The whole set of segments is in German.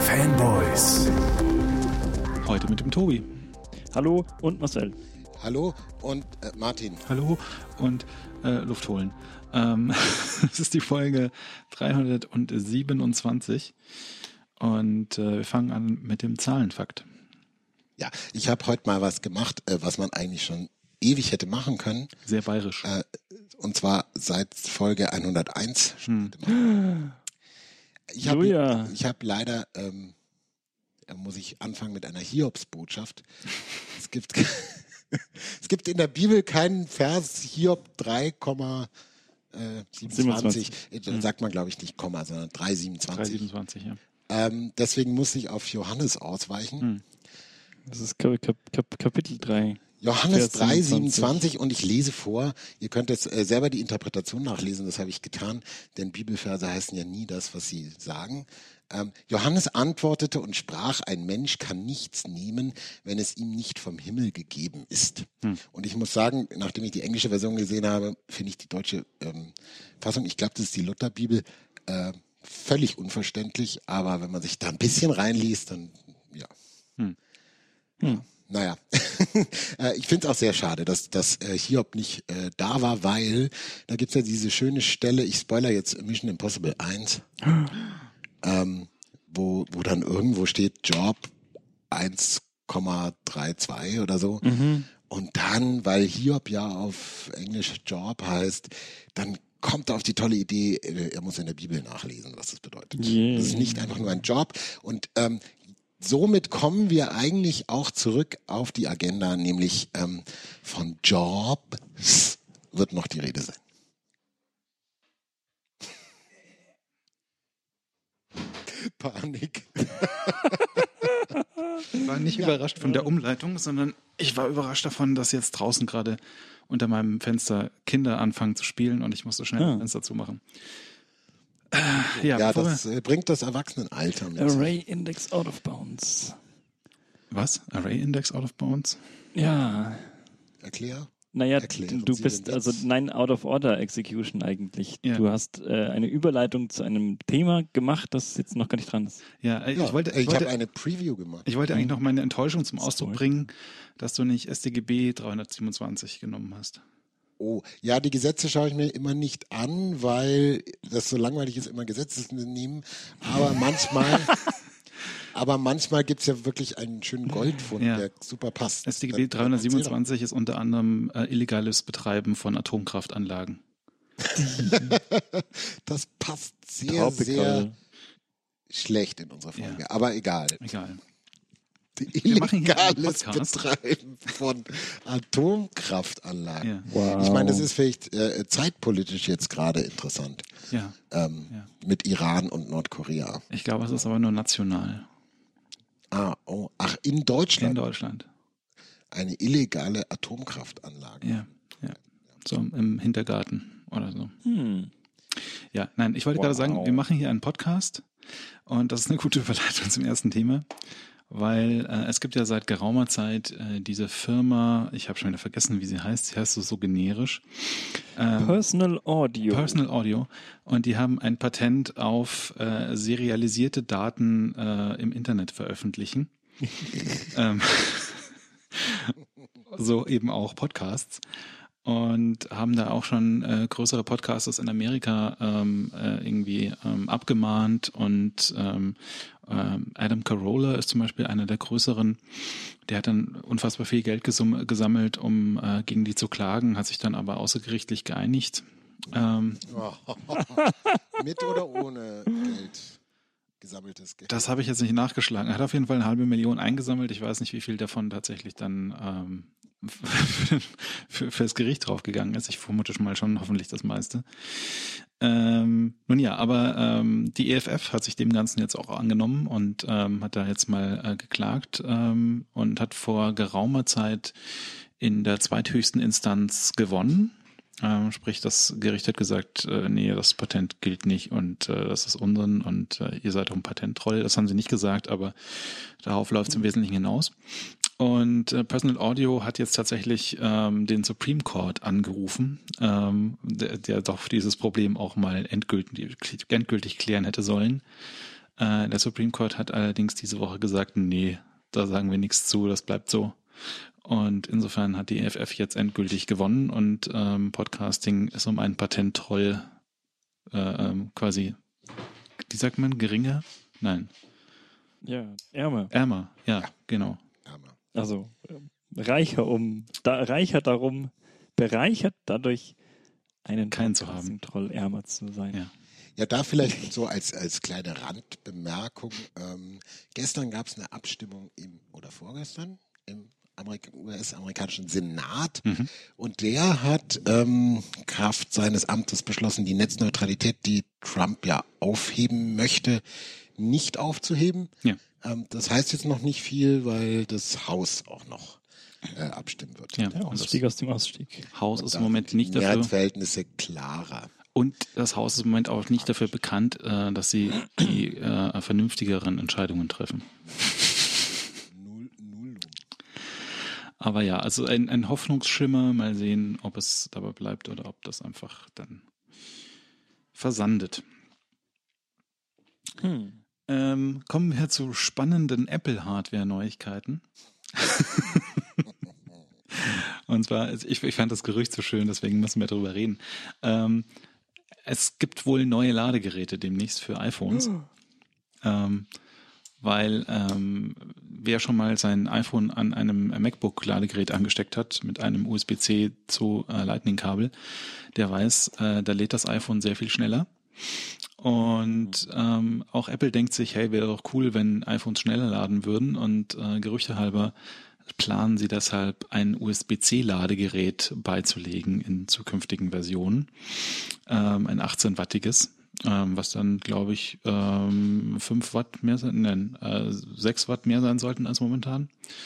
Fanboys. Heute mit dem Tobi. Hallo und Marcel. Hallo und Martin. Hallo und Luft holen. Das ist die Folge 327 und wir fangen an mit dem Zahlenfakt. Ja, ich habe heute mal was gemacht, was man eigentlich schon ewig hätte machen können. Sehr bayerisch. Und zwar seit Folge 101. Ich habe leider, muss ich anfangen mit einer Hiobsbotschaft. Es gibt in der Bibel keinen Vers Hiob 3,27. Sagt man, glaube ich, nicht Komma, sondern 3,27. 3,27, ja. Deswegen musste ich auf Johannes ausweichen. Das ist Kapitel 3. Johannes 3,27 und ich lese vor. Ihr könnt jetzt selber die Interpretation nachlesen, das habe ich getan, denn Bibelverse heißen ja nie das, was sie sagen. Johannes antwortete und sprach, ein Mensch kann nichts nehmen, wenn es ihm nicht vom Himmel gegeben ist. Und ich muss sagen, nachdem ich die englische Version gesehen habe, finde ich die deutsche Fassung, ich glaube, das ist die Lutherbibel, völlig unverständlich, aber wenn man sich da ein bisschen reinliest, dann ja. Naja, ich finde es auch sehr schade, dass Hiob nicht da war, weil da gibt's ja diese schöne Stelle, ich spoiler jetzt Mission Impossible 1, wo dann irgendwo steht Job 1,32 oder so. Und dann, weil Hiob ja auf Englisch Job heißt, dann kommt er auf die tolle Idee, er muss in der Bibel nachlesen, was das bedeutet. Yeah. Das ist nicht einfach nur ein Job. Und somit kommen wir eigentlich auch zurück auf die Agenda, nämlich von Jobs wird noch die Rede sein. Panik. Ich war nicht überrascht von der Umleitung, sondern ich war überrascht davon, dass jetzt draußen gerade unter meinem Fenster Kinder anfangen zu spielen und ich musste schnell das Fenster zumachen. Das bringt das Erwachsenenalter mit. Array Index out of bounds. Was? Array Index out of bounds? Ja. Erklär. Naja, du bist out of order execution eigentlich. Ja. Du hast eine Überleitung zu einem Thema gemacht, das jetzt noch gar nicht dran ist. Ja, ich habe eine Preview gemacht. Ich wollte eigentlich noch meine Enttäuschung zum Ausdruck bringen, dass du nicht StGB 327 genommen hast. Oh, ja, die Gesetze schaue ich mir immer nicht an, weil das so langweilig ist, immer Gesetze zu nehmen. Aber manchmal gibt's ja wirklich einen schönen Goldfund, der super passt. StGB 327 ist unter anderem illegales Betreiben von Atomkraftanlagen. Das passt sehr schlecht in unserer Folge, aber egal. Illegales Betreiben von Atomkraftanlagen. Ja. Wow. Ich meine, das ist vielleicht zeitpolitisch jetzt gerade interessant. Mit Iran und Nordkorea. Ich glaube, es ist aber nur national. In Deutschland? In Deutschland. Eine illegale Atomkraftanlage. Ja. So im Hintergarten oder so. Ja, nein, ich wollte gerade sagen, wir machen hier einen Podcast und das ist eine gute Überleitung zum ersten Thema. Weil es gibt ja seit geraumer Zeit diese Firma, ich habe schon wieder vergessen, wie sie heißt. Sie heißt so generisch. Personal Audio. Und die haben ein Patent auf serialisierte Daten im Internet veröffentlichen. So eben auch Podcasts. Und haben da auch schon größere Podcasters in Amerika abgemahnt und Adam Carolla ist zum Beispiel einer der größeren, der hat dann unfassbar viel Geld gesammelt, um gegen die zu klagen, hat sich dann aber außergerichtlich geeinigt. Mit oder ohne Geld? Gesammeltes Geld? Das habe ich jetzt nicht nachgeschlagen. Er hat auf jeden Fall 500.000 eingesammelt. Ich weiß nicht, wie viel davon tatsächlich dann fürs Gericht draufgegangen ist. Ich vermute schon mal hoffentlich das meiste. Die EFF hat sich dem Ganzen jetzt auch angenommen und hat da jetzt mal geklagt und hat vor geraumer Zeit in der zweithöchsten Instanz gewonnen. Sprich, das Gericht hat gesagt, nee, das Patent gilt nicht und das ist Unsinn und ihr seid um Patenttroll. Das haben sie nicht gesagt, aber darauf läuft es im Wesentlichen hinaus. Und Personal Audio hat jetzt tatsächlich den Supreme Court angerufen, der doch dieses Problem auch mal endgültig klären hätte sollen. Der Supreme Court hat allerdings diese Woche gesagt, nee, da sagen wir nichts zu, das bleibt so. Und insofern hat die EFF jetzt endgültig gewonnen und Podcasting ist um einen Patenttroll quasi, wie sagt man, geringer? Nein. Ja, ärmer. Ärmer, ja, genau. Ärmer. Also bereichert dadurch einen keinen zu haben. Troll ärmer zu sein. Ja. Ja, da vielleicht so als kleine Randbemerkung. Gestern gab es eine Abstimmung oder vorgestern im US-amerikanischen Senat und der hat Kraft seines Amtes beschlossen, die Netzneutralität, die Trump ja aufheben möchte, nicht aufzuheben. Ja. Das heißt jetzt noch nicht viel, weil das Haus auch noch abstimmen wird. Ja, Der Ausstieg aus dem Ausstieg. Haus ist im Moment nicht dafür. Mehrheitsverhältnisse klarer. Und das Haus ist im Moment auch nicht dafür bekannt, dass sie die vernünftigeren Entscheidungen treffen. Null. Aber ja, also ein Hoffnungsschimmer, mal sehen, ob es dabei bleibt oder ob das einfach dann versandet. Kommen wir zu spannenden Apple-Hardware-Neuigkeiten. Und zwar, ich fand das Gerücht so schön, deswegen müssen wir darüber reden. Es gibt wohl neue Ladegeräte demnächst für iPhones, weil wer schon mal sein iPhone an einem MacBook-Ladegerät angesteckt hat mit einem USB-C zu Lightning-Kabel, der weiß, da lädt das iPhone sehr viel schneller. Und auch Apple denkt sich, hey, wäre doch cool, wenn iPhones schneller laden würden und Gerüchte halber planen sie deshalb ein USB-C-Ladegerät beizulegen in zukünftigen Versionen, ein 18-wattiges, was dann, glaube ich, 5 Watt mehr sein, 6 Watt mehr sein sollten als momentan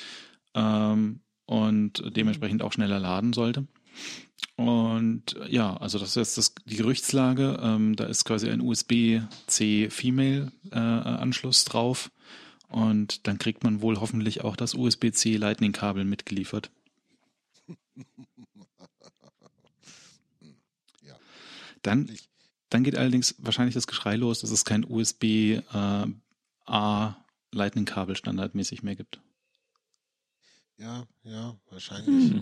und dementsprechend auch schneller laden sollte. Und ja, also das ist jetzt die Gerüchtslage. Da ist quasi ein USB-C Female-Anschluss drauf. Und dann kriegt man wohl hoffentlich auch das USB-C Lightning-Kabel mitgeliefert. Ja. Dann geht allerdings wahrscheinlich das Geschrei los, dass es kein USB-A Lightning-Kabel standardmäßig mehr gibt. Ja, wahrscheinlich.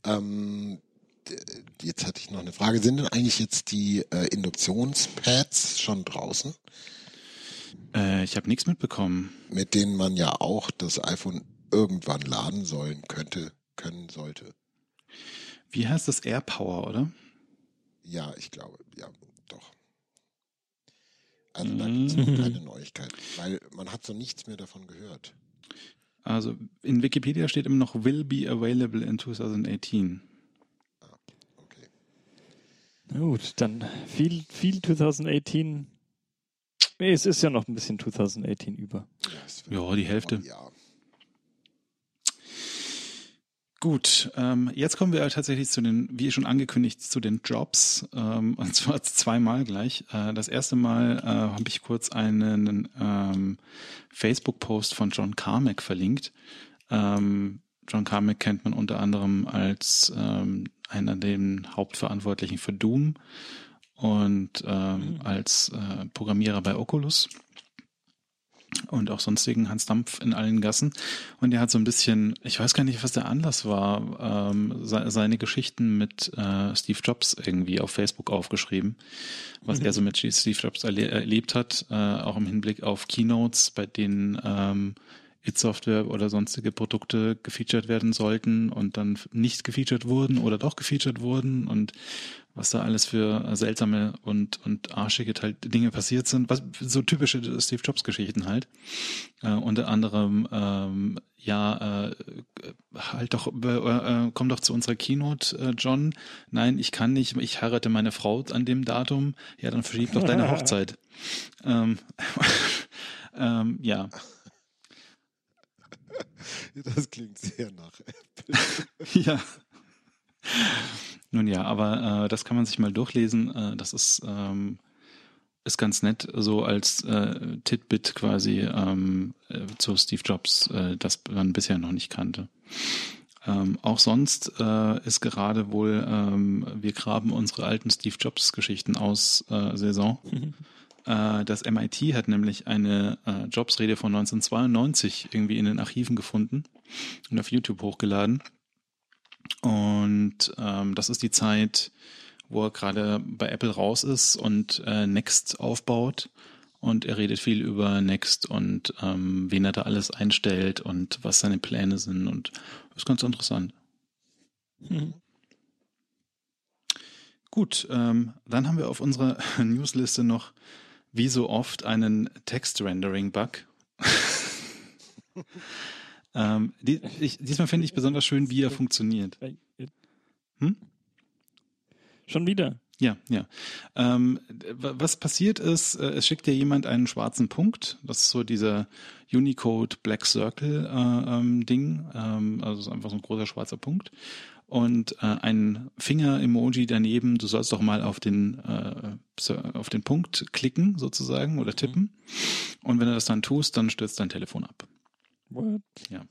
Jetzt hatte ich noch eine Frage. Sind denn eigentlich jetzt die Induktionspads schon draußen? Ich habe nichts mitbekommen. Mit denen man ja auch das iPhone irgendwann laden können sollte. Wie heißt das? AirPower, oder? Ja, ich glaube, ja, doch. Also da gibt es noch keine Neuigkeiten, weil man hat so nichts mehr davon gehört. Also in Wikipedia steht immer noch will be available in 2018. Okay. Na gut, dann viel 2018. Nee, es ist ja noch ein bisschen 2018 über. Ja, die Hälfte. Ja. Gut, jetzt kommen wir tatsächlich zu den, wie schon angekündigt, zu den Jobs, und zwar zweimal gleich. Das erste Mal habe ich kurz einen Facebook-Post von John Carmack verlinkt. John Carmack kennt man unter anderem als einer der Hauptverantwortlichen für Doom und als Programmierer bei Oculus und auch sonstigen Hans Dampf in allen Gassen. Und der hat so ein bisschen, ich weiß gar nicht, was der Anlass war, seine Geschichten mit Steve Jobs irgendwie auf Facebook aufgeschrieben, was er so mit Steve Jobs erlebt hat, auch im Hinblick auf Keynotes, bei denen It-Software oder sonstige Produkte gefeatured werden sollten und dann nicht gefeatured wurden oder doch gefeatured wurden und was da alles für seltsame und arschige Dinge passiert sind, was so typische Steve Jobs Geschichten halt. Unter anderem halt doch komm doch zu unserer Keynote, John. Nein, ich kann nicht, ich heirate meine Frau an dem Datum. Ja, dann verschieb doch deine Hochzeit. Ja. Das klingt sehr nach Apple. Ja. Nun ja, aber das kann man sich mal durchlesen. Das ist ganz nett, so als Titbit quasi zu Steve Jobs, das man bisher noch nicht kannte. Auch sonst ist gerade wohl, wir graben unsere alten Steve Jobs Geschichten aus Saison. Das MIT hat nämlich eine Jobs-Rede von 1992 irgendwie in den Archiven gefunden und auf YouTube hochgeladen. Und das ist die Zeit, wo er gerade bei Apple raus ist und Next aufbaut. Und er redet viel über Next und wen er da alles einstellt und was seine Pläne sind. Und das ist ganz interessant. Gut, dann haben wir auf unserer Newsliste noch wie so oft einen Text-Rendering-Bug. Diesmal finde ich besonders schön, wie er funktioniert. Schon wieder? Ja. Was passiert ist, es schickt dir jemand einen schwarzen Punkt. Das ist so dieser Unicode Black Circle Ding. Also ist einfach so ein großer schwarzer Punkt. Und ein Finger-Emoji daneben. Du sollst doch mal auf den Punkt klicken sozusagen oder tippen. Und wenn du das dann tust, dann stürzt dein Telefon ab. What? Ja.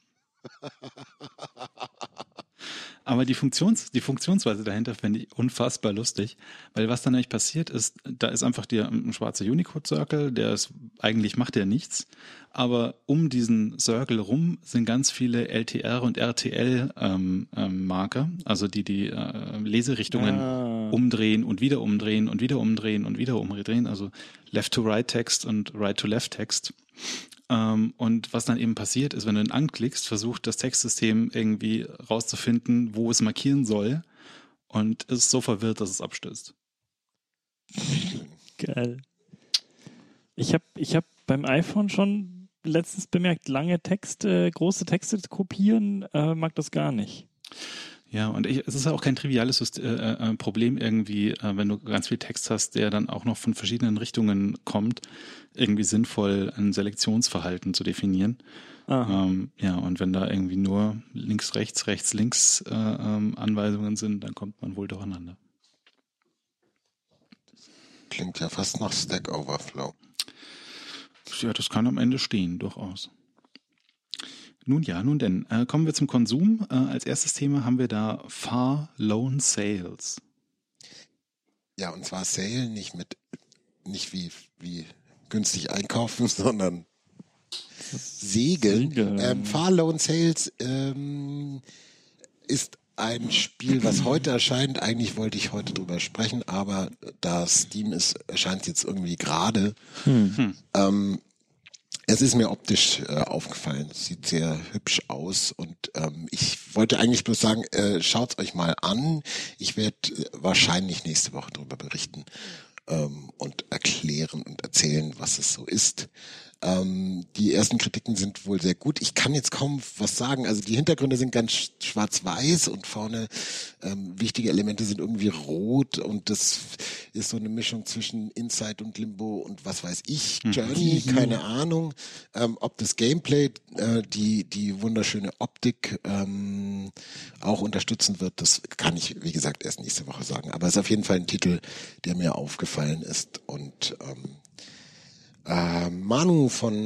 Aber die Funktionsweise dahinter finde ich unfassbar lustig, weil was dann eigentlich passiert ist, da ist einfach ein schwarzer Unicode-Circle, eigentlich macht der nichts, aber um diesen Circle rum sind ganz viele LTR und RTL Marker, also die Leserichtungen umdrehen und wieder umdrehen und wieder umdrehen und wieder umdrehen, also Left-to-Right-Text und Right-to-Left-Text. Und was dann eben passiert ist, wenn du ihn anklickst, versucht das Textsystem irgendwie rauszufinden, wo es markieren soll und ist so verwirrt, dass es abstürzt. Geil. Ich hab beim iPhone schon letztens bemerkt, große Texte kopieren, mag das gar nicht. Ja, und es ist auch kein triviales Problem irgendwie, wenn du ganz viel Text hast, der dann auch noch von verschiedenen Richtungen kommt, irgendwie sinnvoll ein Selektionsverhalten zu definieren. Ja, und wenn da irgendwie nur links, rechts, links Anweisungen sind, dann kommt man wohl durcheinander. Klingt ja fast nach Stack Overflow. Ja, das kann am Ende stehen, durchaus. Nun denn. Kommen wir zum Konsum. Als erstes Thema haben wir da Far Loan Sales. Ja, und zwar Sale nicht wie günstig einkaufen, sondern Segeln. Far Loan Sales ist ein Spiel, was heute erscheint. Eigentlich wollte ich heute drüber sprechen, aber da Steam ist, erscheint jetzt irgendwie gerade. Es ist mir optisch aufgefallen. Es sieht sehr hübsch aus und ich wollte eigentlich bloß sagen, schaut's euch mal an. Ich werde wahrscheinlich nächste Woche darüber berichten und erklären und erzählen, was es so ist. Die ersten Kritiken sind wohl sehr gut. Ich kann jetzt kaum was sagen. Also die Hintergründe sind ganz schwarz-weiß und vorne wichtige Elemente sind irgendwie rot und das ist so eine Mischung zwischen Inside und Limbo und was weiß ich, Journey, keine Ahnung. Ob das Gameplay die wunderschöne Optik auch unterstützen wird, das kann ich, wie gesagt, erst nächste Woche sagen. Aber es ist auf jeden Fall ein Titel, der mir aufgefallen ist und Manu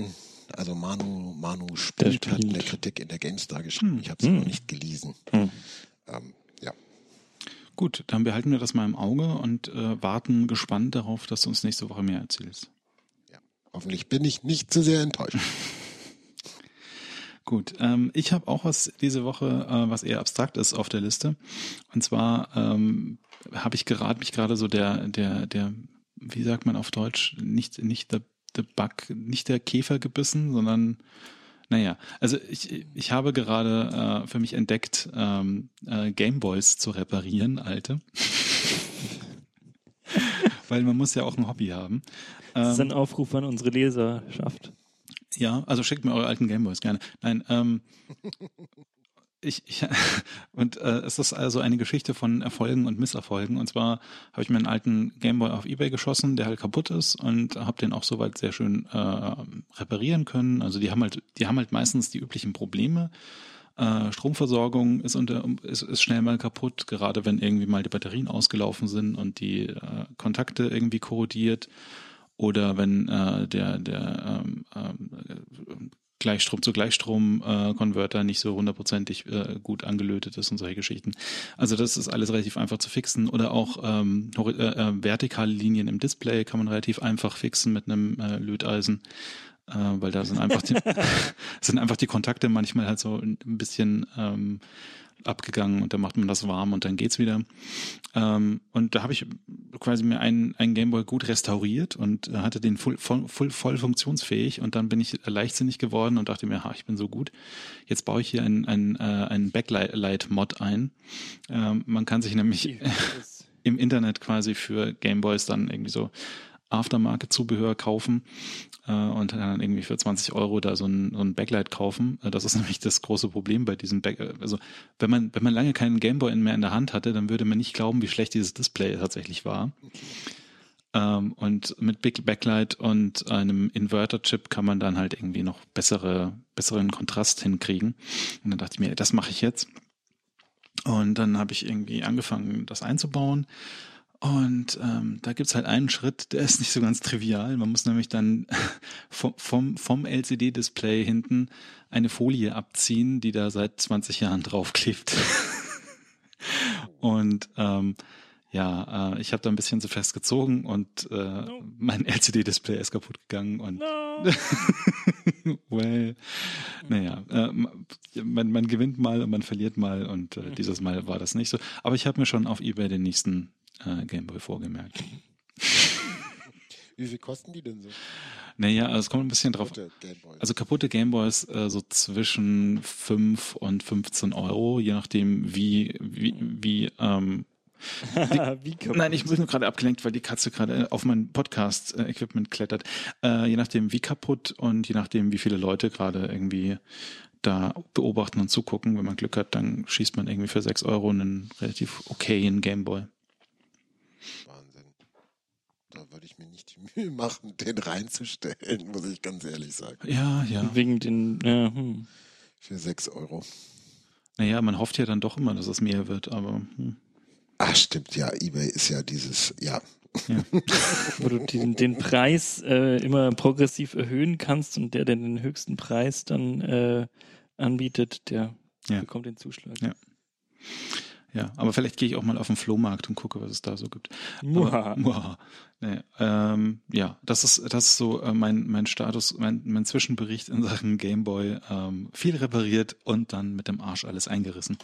spielt, hat eine Kritik in der GameStar geschrieben. Ich habe sie noch nicht gelesen. Ja. Gut, dann behalten wir das mal im Auge und warten gespannt darauf, dass du uns nächste Woche mehr erzählst. Ja. Hoffentlich bin ich nicht zu sehr enttäuscht. Gut, ich habe auch was diese Woche, was eher abstrakt ist auf der Liste. Und zwar habe ich mich gerade so der, wie sagt man auf Deutsch, nicht der Bug, nicht der Käfer gebissen, sondern naja, also ich habe gerade für mich entdeckt, Gameboys zu reparieren, alte. Weil man muss ja auch ein Hobby haben. Das ist ein Aufruf an unsere Leserschaft. Ja, also schickt mir eure alten Gameboys gerne. Nein, es ist also eine Geschichte von Erfolgen und Misserfolgen. Und zwar habe ich mir einen alten Gameboy auf eBay geschossen, der halt kaputt ist und habe den auch soweit sehr schön reparieren können. Also die haben halt meistens die üblichen Probleme. Stromversorgung ist schnell mal kaputt, gerade wenn irgendwie mal die Batterien ausgelaufen sind und die Kontakte irgendwie korrodiert. Oder wenn der Gleichstrom-zu-Gleichstrom-Konverter nicht so hundertprozentig gut angelötet ist und solche Geschichten. Also das ist alles relativ einfach zu fixen. Oder auch vertikale Linien im Display kann man relativ einfach fixen mit einem Löteisen. Weil da sind einfach die Kontakte manchmal halt so ein bisschen abgegangen und dann macht man das warm und dann geht's wieder. Und da habe ich quasi mir einen Gameboy gut restauriert und hatte den voll funktionsfähig und dann bin ich leichtsinnig geworden und dachte mir, ich bin so gut. Jetzt baue ich hier einen Backlight-Mod ein. Man kann sich nämlich im Internet quasi für Gameboys dann irgendwie so Aftermarket-Zubehör kaufen und dann irgendwie für 20 € da so ein Backlight kaufen. Das ist nämlich das große Problem bei diesem also wenn man lange keinen Gameboy mehr in der Hand hatte, dann würde man nicht glauben, wie schlecht dieses Display tatsächlich war. Und mit Backlight und einem Inverter-Chip kann man dann halt irgendwie noch besseren Kontrast hinkriegen. Und dann dachte ich mir, das mache ich jetzt. Und dann habe ich irgendwie angefangen, das einzubauen. Und da gibt's halt einen Schritt, der ist nicht so ganz trivial. Man muss nämlich dann vom LCD-Display hinten eine Folie abziehen, die da seit 20 Jahren draufklebt. Und ich habe da ein bisschen zu fest gezogen und mein LCD-Display ist kaputt gegangen. Und man gewinnt mal und man verliert mal und dieses Mal war das nicht so. Aber ich habe mir schon auf eBay den nächsten Gameboy vorgemerkt. Wie viel kosten die denn so? Naja, also es kommt ein bisschen drauf. Also kaputte Gameboys so zwischen 5 und 15 €, je nachdem wie Nein, ich bin nur gerade abgelenkt, weil die Katze gerade auf mein Podcast-Equipment klettert. Je nachdem wie kaputt und je nachdem wie viele Leute gerade irgendwie da beobachten und zugucken. Wenn man Glück hat, dann schießt man irgendwie für 6 € einen relativ okayen Gameboy. Wahnsinn. Da würde ich mir nicht die Mühe machen, den reinzustellen, muss ich ganz ehrlich sagen. Ja. Wegen den, Für 6 €. Naja, man hofft ja dann doch immer, dass es mehr wird, aber... Ach, stimmt, ja, eBay ist ja dieses, ja. Wo du den Preis immer progressiv erhöhen kannst und der den höchsten Preis dann anbietet, der bekommt den Zuschlag. Ja, aber vielleicht gehe ich auch mal auf den Flohmarkt und gucke, was es da so gibt. Das ist so mein Status, mein Zwischenbericht in Sachen Gameboy. Viel repariert und dann mit dem Arsch alles eingerissen.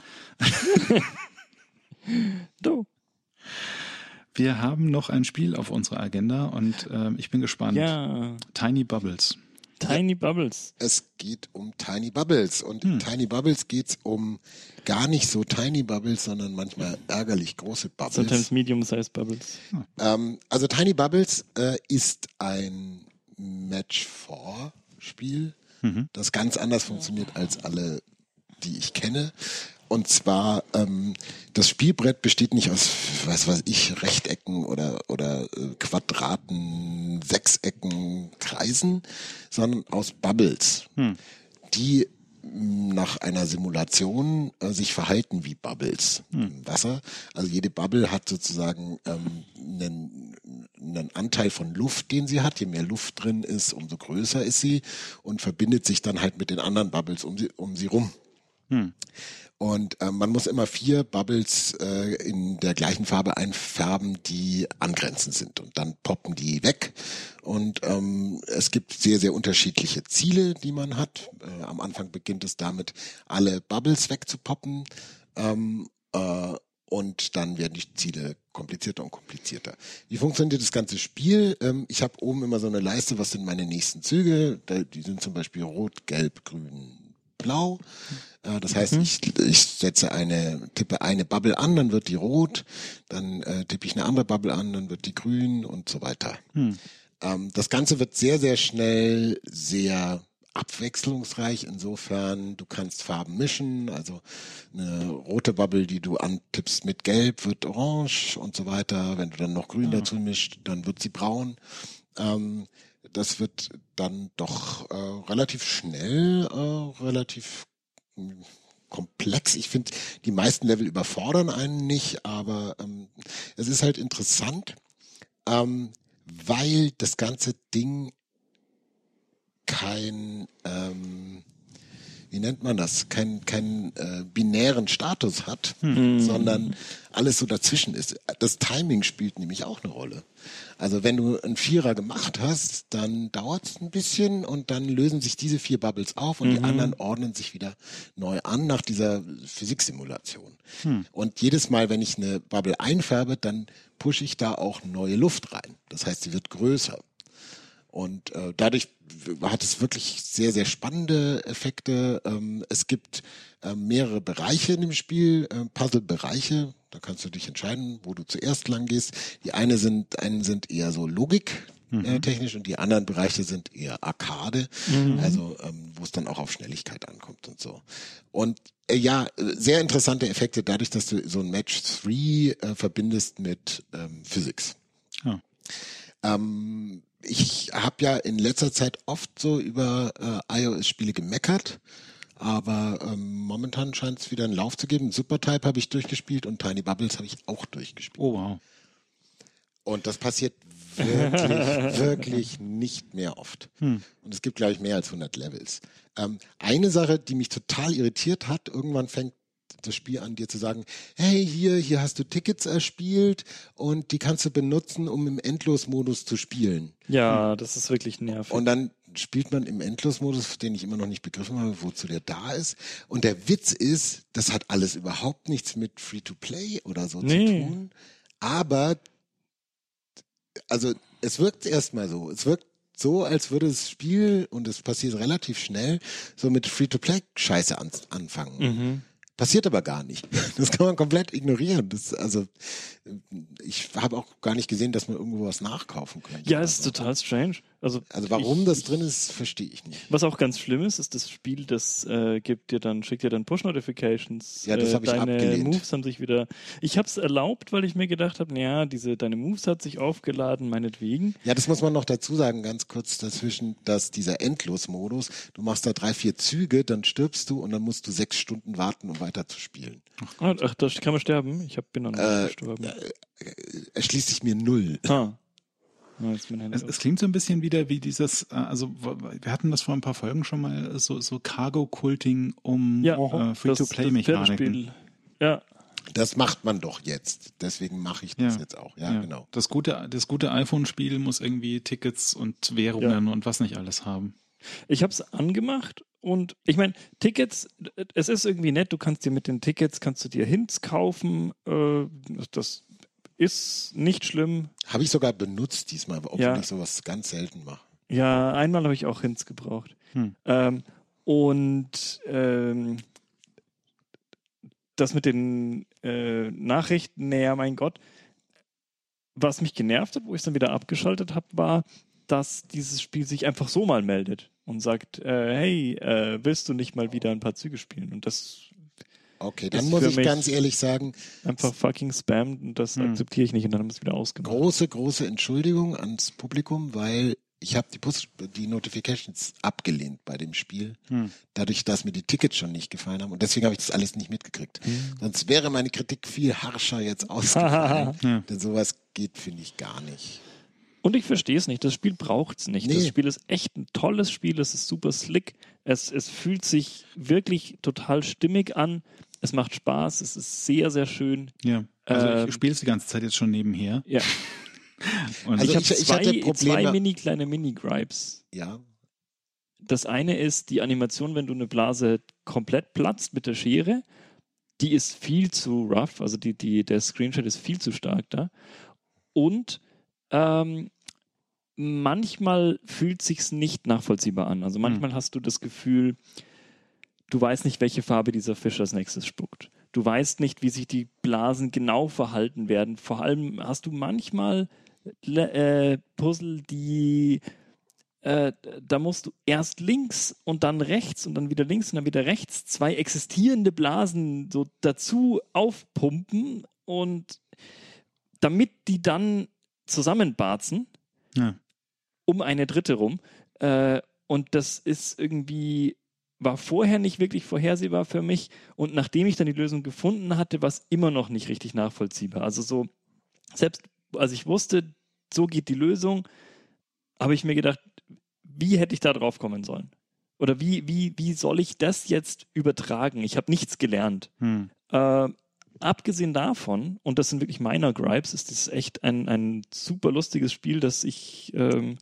Du. Wir haben noch ein Spiel auf unserer Agenda und ich bin gespannt. Ja. Tiny Bubbles. Tiny Bubbles. Es geht um Tiny Bubbles und in Tiny Bubbles geht's um gar nicht so Tiny Bubbles, sondern manchmal ärgerlich große Bubbles. Sometimes medium-sized Bubbles. Also Tiny Bubbles ist ein Match-4-Spiel, das ganz anders funktioniert als alle, die ich kenne. Und zwar, das Spielbrett besteht nicht aus, was weiß ich, Rechtecken oder Quadraten, Sechsecken, Kreisen, sondern aus Bubbles, die nach einer Simulation sich verhalten wie Bubbles im Wasser. Also jede Bubble hat sozusagen einen Anteil von Luft, den sie hat. Je mehr Luft drin ist, umso größer ist sie und verbindet sich dann halt mit den anderen Bubbles um sie rum. Und man muss immer 4 Bubbles in der gleichen Farbe einfärben, die angrenzend sind. Und dann poppen die weg. Und es gibt sehr, sehr unterschiedliche Ziele, die man hat. Am Anfang beginnt es damit, alle Bubbles wegzupoppen. Und dann werden die Ziele komplizierter und komplizierter. Wie funktioniert das ganze Spiel? Ich habe oben immer so eine Leiste, was sind meine nächsten Züge. Die sind zum Beispiel rot, gelb, grün, blau. Das heißt, ich tippe eine Bubble an, dann wird die rot, dann tippe ich eine andere Bubble an, dann wird die grün und so weiter. Das Ganze wird sehr, sehr schnell sehr abwechslungsreich, insofern du kannst Farben mischen, also eine rote Bubble, die du antippst mit gelb, wird orange und so weiter. Wenn du dann noch grün dazu mischt, dann wird sie braun. Das wird dann doch relativ schnell, relativ komplex. Ich finde, die meisten Level überfordern einen nicht, aber es ist halt interessant, weil das ganze Ding kein wie nennt man das, keinen binären Status hat, sondern alles so dazwischen ist. Das Timing spielt nämlich auch eine Rolle. Also wenn du einen Vierer gemacht hast, dann dauert es ein bisschen und dann lösen sich diese 4 Bubbles auf und die anderen ordnen sich wieder neu an nach dieser Physiksimulation. Und jedes Mal, wenn ich eine Bubble einfärbe, dann pushe ich da auch neue Luft rein. Das heißt, sie wird größer. Und dadurch hat es wirklich sehr, sehr spannende Effekte. Es gibt mehrere Bereiche in dem Spiel, Puzzle-Bereiche. Da kannst du dich entscheiden, wo du zuerst lang gehst. Die einen sind eher so Logik technisch und die anderen Bereiche sind eher Arcade, also wo es dann auch auf Schnelligkeit ankommt und so. Und sehr interessante Effekte dadurch, dass du so ein Match 3 verbindest mit Physics. Ja. Ich habe ja in letzter Zeit oft so über iOS-Spiele gemeckert, aber momentan scheint es wieder einen Lauf zu geben. Supertype habe ich durchgespielt und Tiny Bubbles habe ich auch durchgespielt. Oh, wow. Und das passiert wirklich, wirklich nicht mehr oft. Und es gibt, glaube ich, mehr als 100 Levels. Eine Sache, die mich total irritiert hat, irgendwann fängt das Spiel an, dir zu sagen, hey, hier hast du Tickets erspielt und die kannst du benutzen, um im Endlosmodus zu spielen. Ja, das ist wirklich nervig. Und dann spielt man im Endlosmodus, den ich immer noch nicht begriffen habe, wozu der da ist. Und der Witz ist, das hat alles überhaupt nichts mit Free-to-Play oder so zu tun. Aber, also, es wirkt erstmal so. Es wirkt so, als würde das Spiel, und es passiert relativ schnell, so mit Free-to-Play-Scheiße anfangen. Passiert aber gar nicht. Das kann man komplett ignorieren. Ich habe auch gar nicht gesehen, dass man irgendwo was nachkaufen könnte. Ja, es ist total strange. Also warum das drin ist, verstehe ich nicht. Was auch ganz schlimm ist das Spiel, das schickt dir dann Push-Notifications. Ja, das habe ich deine abgelehnt. Moves haben sich wieder. Ich habe es erlaubt, weil ich mir gedacht habe, naja, deine Moves hat sich aufgeladen, meinetwegen. Ja, das muss man noch dazu sagen, ganz kurz dazwischen, dass dieser Endlosmodus, du machst da 3-4 Züge, dann stirbst du und dann musst du 6 Stunden warten, um weiter zu spielen. Ach, da kann man sterben? Ich bin noch nicht gestorben. Erschließt sich mir null. Es klingt so ein bisschen wieder wie dieses, also wir hatten das vor ein paar Folgen schon mal, so Cargo-Culting um Free-to-Play-Mechaniken. Ja. Das macht man doch jetzt. Deswegen mache ich das jetzt auch. Ja, genau. Das gute iPhone-Spiel muss irgendwie Tickets und Währungen und was nicht alles haben. Ich habe es angemacht und ich meine, Tickets, es ist irgendwie nett, du kannst dir mit den Tickets, Hints kaufen, das ist nicht schlimm. Habe ich sogar benutzt diesmal, obwohl ich sowas ganz selten mache. Ja, einmal habe ich auch Hints gebraucht. Das mit den Nachrichten, naja, mein Gott, was mich genervt hat, wo ich es dann wieder abgeschaltet habe, war, dass dieses Spiel sich einfach so mal meldet und sagt, hey, willst du nicht mal wieder ein paar Züge spielen? Und das okay, dann muss ich ganz ehrlich sagen, einfach fucking Spam und das akzeptiere ich nicht und dann haben wir es wieder ausgemacht. Große Entschuldigung ans Publikum, weil ich habe die Notifications abgelehnt bei dem Spiel, dadurch, dass mir die Tickets schon nicht gefallen haben und deswegen habe ich das alles nicht mitgekriegt. Sonst wäre meine Kritik viel harscher jetzt ausgefallen, denn sowas geht, finde ich, gar nicht. Und ich verstehe es nicht, das Spiel braucht es nicht. Nee. Das Spiel ist echt ein tolles Spiel, es ist super slick, es fühlt sich wirklich total stimmig an, es macht Spaß, es ist sehr, sehr schön. Ja, also ich spiele es die ganze Zeit jetzt schon nebenher. Ja. Und also ich hatte zwei kleine Mini-Gripes. Ja. Das eine ist die Animation, wenn du eine Blase komplett platzt mit der Schere, die ist viel zu rough, also der Screenshot ist viel zu stark da. Und manchmal fühlt sich's nicht nachvollziehbar an. Also manchmal hast du das Gefühl, du weißt nicht, welche Farbe dieser Fisch als nächstes spuckt. Du weißt nicht, wie sich die Blasen genau verhalten werden. Vor allem hast du manchmal Puzzle, die da musst du erst links und dann rechts und dann wieder links und dann wieder rechts 2 existierende Blasen so dazu aufpumpen und damit die dann zusammenbarzen, um eine dritte rum. Und das ist irgendwie, war vorher nicht wirklich vorhersehbar für mich. Und nachdem ich dann die Lösung gefunden hatte, war es immer noch nicht richtig nachvollziehbar. Also so, selbst als ich wusste, so geht die Lösung, habe ich mir gedacht, wie hätte ich da drauf kommen sollen? oder wie soll ich das jetzt übertragen? Ich habe nichts gelernt. Abgesehen davon, und das sind wirklich meiner Gripes, ist das echt ein super lustiges Spiel, das ich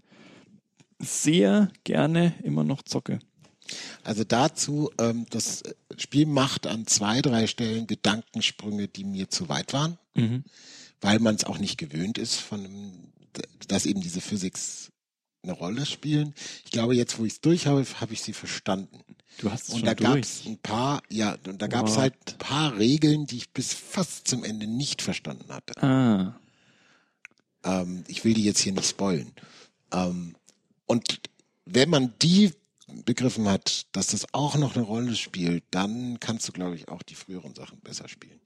sehr gerne immer noch zocke. Also dazu, das Spiel macht an 2, 3 Stellen Gedankensprünge, die mir zu weit waren, weil man es auch nicht gewöhnt ist, dass eben diese Physics eine Rolle spielen. Ich glaube, jetzt, wo ich es durch habe, habe ich sie verstanden. Du hast es und schon da durch. gab es ein paar, und da gab es halt ein paar Regeln, die ich bis fast zum Ende nicht verstanden hatte. Ich will die jetzt hier nicht spoilen. Und wenn man die begriffen hat, dass das auch noch eine Rolle spielt, dann kannst du, glaube ich, auch die früheren Sachen besser spielen.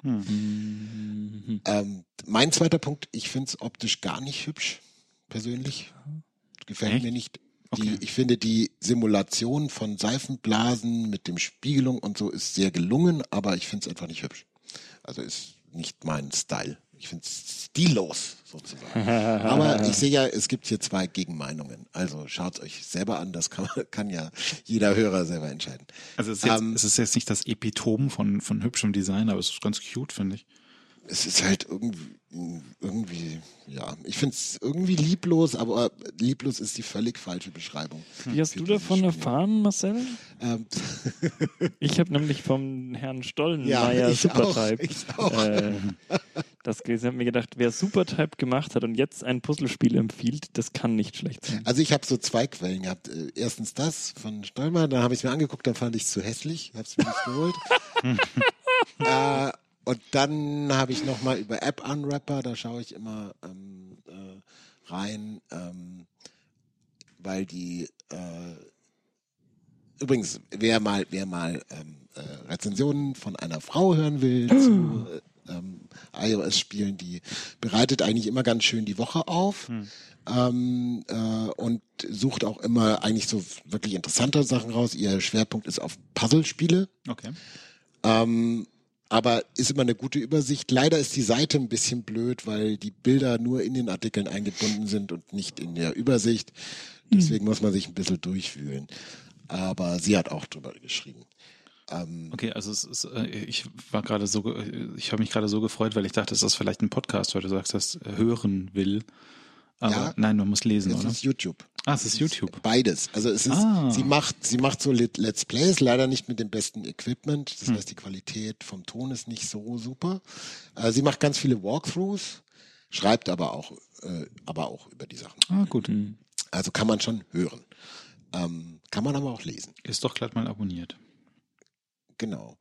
Mein zweiter Punkt, ich finde es optisch gar nicht hübsch, persönlich. Gefällt mir nicht. Ich finde, die Simulation von Seifenblasen mit dem Spiegelung und so ist sehr gelungen, aber ich finde es einfach nicht hübsch. Also ist nicht mein Style. Ich finde es stillos, sozusagen. Aber ich sehe ja, es gibt hier 2 Gegenmeinungen. Also schaut es euch selber an, das kann ja jeder Hörer selber entscheiden. Also es ist jetzt nicht das Epitom von hübschem Design, aber es ist ganz cute, finde ich. Es ist halt irgendwie, ja, ich finde es irgendwie lieblos, aber lieblos ist die völlig falsche Beschreibung. Wie hast du davon erfahren, Marcel? Ich habe nämlich vom Herrn Stollenmeier Supertype das gelesen, habe mir gedacht, wer Supertype gemacht hat und jetzt ein Puzzlespiel empfiehlt, das kann nicht schlecht sein. Also ich habe so 2 Quellen gehabt. Erstens das von Stollenmeier, dann habe ich es mir angeguckt, dann fand ich es zu hässlich, habe es mir nicht geholt. Und dann habe ich nochmal über App Unwrapper, da schaue ich immer rein, weil die übrigens, wer mal Rezensionen von einer Frau hören will zu iOS-Spielen, die bereitet eigentlich immer ganz schön die Woche auf und sucht auch immer eigentlich so wirklich interessante Sachen raus. Ihr Schwerpunkt ist auf Puzzlespiele. Okay. Aber ist immer eine gute Übersicht. Leider ist die Seite ein bisschen blöd, weil die Bilder nur in den Artikeln eingebunden sind und nicht in der Übersicht. Deswegen muss man sich ein bisschen durchwühlen. Aber sie hat auch drüber geschrieben. Okay, also ich habe mich gerade so gefreut, weil ich dachte, es ist vielleicht ein Podcast, weil du sagst, dass hören will. Aber ja, nein, man muss lesen, oder? Es ist YouTube. Es ist YouTube. Beides. Also es ist, sie macht so Let's Plays, leider nicht mit dem besten Equipment. Das heißt, die Qualität vom Ton ist nicht so super. Sie macht ganz viele Walkthroughs, schreibt aber auch über die Sachen. Gut. Also kann man schon hören. Kann man aber auch lesen. Ist doch glatt mal abonniert. Genau.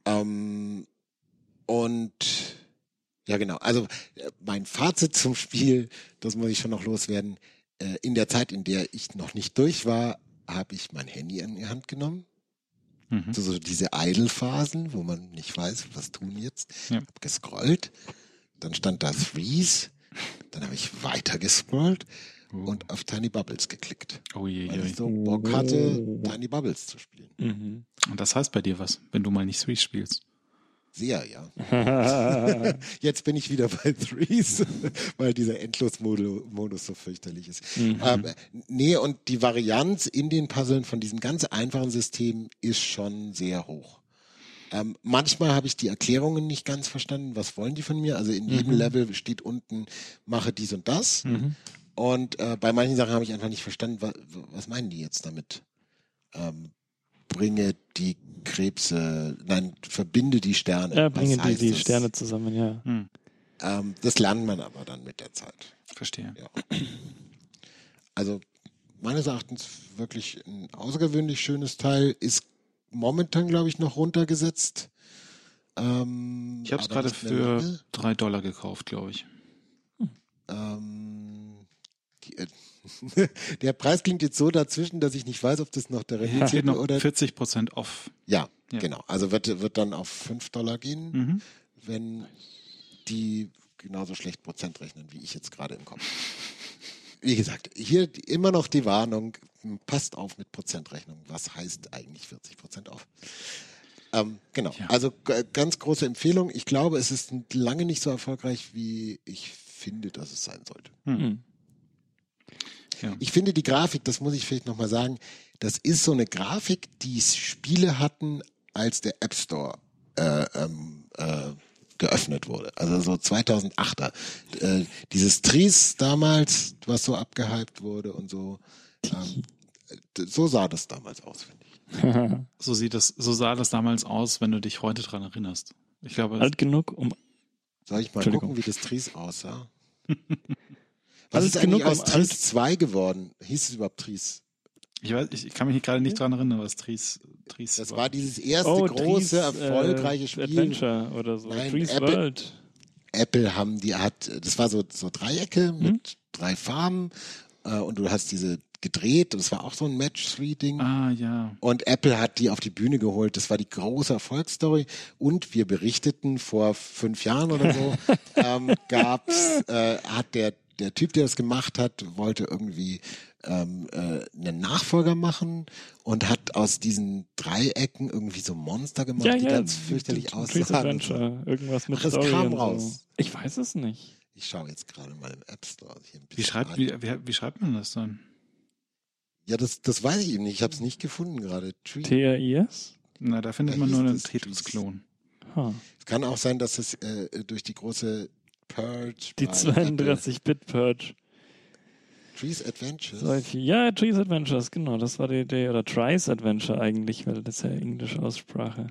Und ja, genau. Also mein Fazit zum Spiel, das muss ich schon noch loswerden. In der Zeit, in der ich noch nicht durch war, habe ich mein Handy in die Hand genommen. So diese Idle-Phasen, wo man nicht weiß, was tun jetzt. Ja. Habe gescrollt, dann stand da Threes, dann habe ich weiter gescrollt und auf Tiny Bubbles geklickt. Weil ich so Bock hatte, Tiny Bubbles zu spielen. Und das heißt bei dir was, wenn du mal nicht Threes spielst? Sehr, ja. Jetzt bin ich wieder bei Threes, weil dieser Endlosmodus so fürchterlich ist. Und die Varianz in den Puzzlen von diesem ganz einfachen System ist schon sehr hoch. Manchmal habe ich die Erklärungen nicht ganz verstanden. Was wollen die von mir? Also in jedem Level steht unten, mache dies und das. Und bei manchen Sachen habe ich einfach nicht verstanden, was meinen die jetzt damit? Bringe die Krebse, verbinde die Sterne. Ja, bringe die Sterne zusammen, ja. Das lernt man aber dann mit der Zeit. Verstehe. Ja. Also meines Erachtens wirklich ein außergewöhnlich schönes Teil, ist momentan, glaube ich, noch runtergesetzt. Ich habe es gerade für $3 gekauft, glaube ich. Der Preis klingt jetzt so dazwischen, dass ich nicht weiß, ob das noch der reduzierte oder 40% off. Ja, genau. Also wird dann auf $5 gehen, wenn die genauso schlecht Prozent rechnen, wie ich jetzt gerade im Kopf. Wie gesagt, hier immer noch die Warnung, passt auf mit Prozentrechnung. Was heißt eigentlich 40% auf? Genau, also ganz große Empfehlung. Ich glaube, es ist lange nicht so erfolgreich, wie ich finde, dass es sein sollte. Ja. Ich finde die Grafik, das muss ich vielleicht nochmal sagen, das ist so eine Grafik, die Spiele hatten, als der App Store geöffnet wurde. Also so 2008er. Dieses Tries damals, was so abgehypt wurde und so. So sah das damals aus, finde ich. So sah das damals aus, wenn du dich heute dran erinnerst. Ich glaube, alt genug, um... Soll ich mal gucken, wie das Tries aussah? Was Alt ist eigentlich genug, aus Tries 2 geworden? Hieß es überhaupt Tries? Ich kann mich gerade nicht dran erinnern, was Tries Das war dieses erste große, erfolgreiche Spiel. Adventure oder so. Nein, Trees World. Apple das war so Dreiecke mit 3 Farben und du hast diese gedreht und es war auch so ein Match-3-Ding. Ah, ja. Und Apple hat die auf die Bühne geholt. Das war die große Erfolgsstory. Und wir berichteten vor 5 Jahren oder so, hat der Typ, der das gemacht hat, wollte irgendwie einen Nachfolger machen und hat aus diesen Dreiecken irgendwie so Monster gemacht, die ganz fürchterlich Trees aussahen. Adventure, irgendwas mit Ach, es Story kam und raus. So. Ich weiß es nicht. Ich schaue jetzt gerade mal im App Store. Hier ein Wie bisschen schreibt man das dann? Ja, das weiß ich eben nicht. Ich habe es nicht gefunden gerade. TRIS? Na, da findet Da man hieß nur einen das Tetris-Klon. Es kann auch sein, dass es durch die große Purge Die bei 32-Bit-Purge. Trees Adventures. Ja, Trees Adventures, genau. Das war die Idee. Oder Tries Adventure eigentlich, weil das ja englische Aussprache.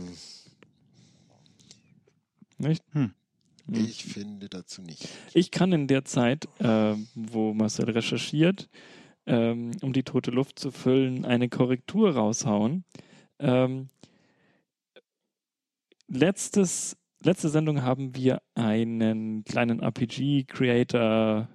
Nicht? Ich finde dazu nicht. Ich kann in der Zeit, wo Marcel recherchiert, um die tote Luft zu füllen, eine Korrektur raushauen. Letzte Sendung haben wir einen kleinen RPG-Creator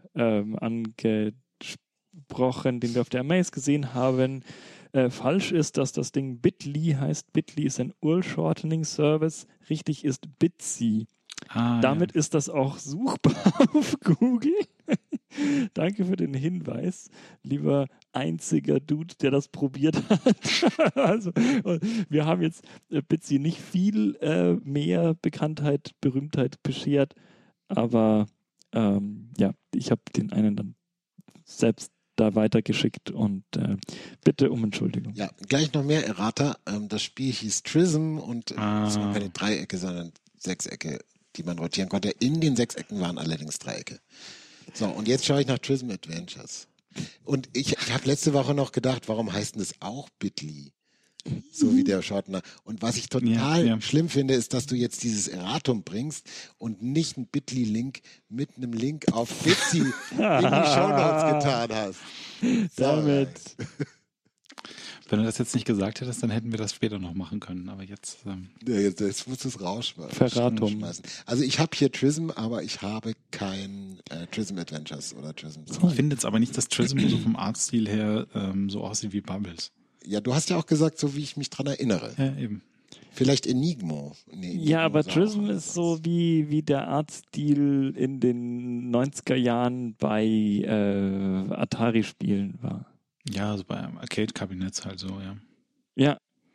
angesprochen, den wir auf der Amaze gesehen haben. Falsch ist, dass das Ding Bitly heißt. Bitly ist ein URL-Shortening-Service. Richtig ist Bitsy. Damit ist das auch suchbar auf Google. Danke für den Hinweis, lieber einziger Dude, der das probiert hat. Also, wir haben jetzt Bitsy nicht viel mehr Bekanntheit, Berühmtheit beschert, aber ja, ich habe den einen dann selbst da weitergeschickt und bitte um Entschuldigung. Ja, gleich noch mehr Errata. Das Spiel hieß Trism und es waren keine Dreiecke, sondern Sechsecke, die man rotieren konnte. In den Sechsecken waren allerdings Dreiecke. So, und jetzt schaue ich nach Trism Adventures. Und ich habe letzte Woche noch gedacht, warum heißt denn das auch Bitly? So wie der Shortener. Und was ich total schlimm finde, ist, dass du jetzt dieses Erratum bringst und nicht einen Bitly-Link mit einem Link auf Bitsy in die Shownotes getan hast. Damit. Wenn du das jetzt nicht gesagt hättest, dann hätten wir das später noch machen können. Aber jetzt... Jetzt musst du es rausschmeißen. Verratum. Also ich habe hier Trism, aber ich habe kein Trism Adventures oder Trism. Ich finde jetzt aber nicht, dass Trism so vom Artstil her so aussieht wie Bubbles. Ja, du hast ja auch gesagt, so wie ich mich dran erinnere. Ja, eben. Vielleicht Enigmo. Nee, Enigmo ja, aber Trism ist so wie der Artstil in den 90er Jahren bei Atari-Spielen war. Ja, also bei Arcade-Kabinetts halt so, ja. Ja.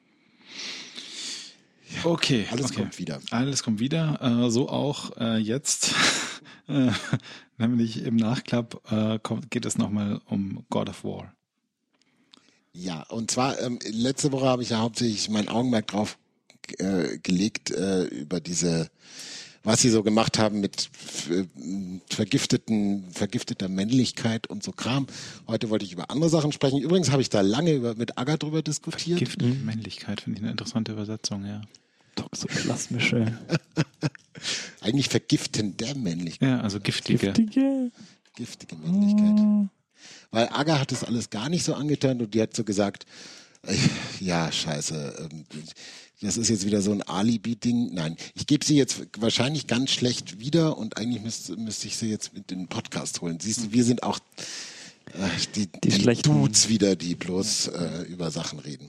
Okay. Alles kommt wieder. Alles kommt wieder. So auch jetzt. Nämlich im Nachklapp geht es nochmal um God of War. Ja, und zwar letzte Woche habe ich ja hauptsächlich mein Augenmerk drauf gelegt über was sie so gemacht haben mit vergifteter Männlichkeit und so Kram. Heute wollte ich über andere Sachen sprechen. Übrigens habe ich da lange mit Aga drüber diskutiert. Vergiftete Männlichkeit finde ich eine interessante Übersetzung, ja. Toxoplasmische. Eigentlich vergiftende Männlichkeit. Ja, also giftige Männlichkeit. Weil Aga hat das alles gar nicht so angetan und die hat so gesagt, ja, scheiße, das ist jetzt wieder so ein Alibi-Ding. Nein, ich gebe sie jetzt wahrscheinlich ganz schlecht wieder und eigentlich müsste ich sie jetzt mit in den Podcast holen. Siehst du, wir sind auch die Dudes wieder, die bloß über Sachen reden.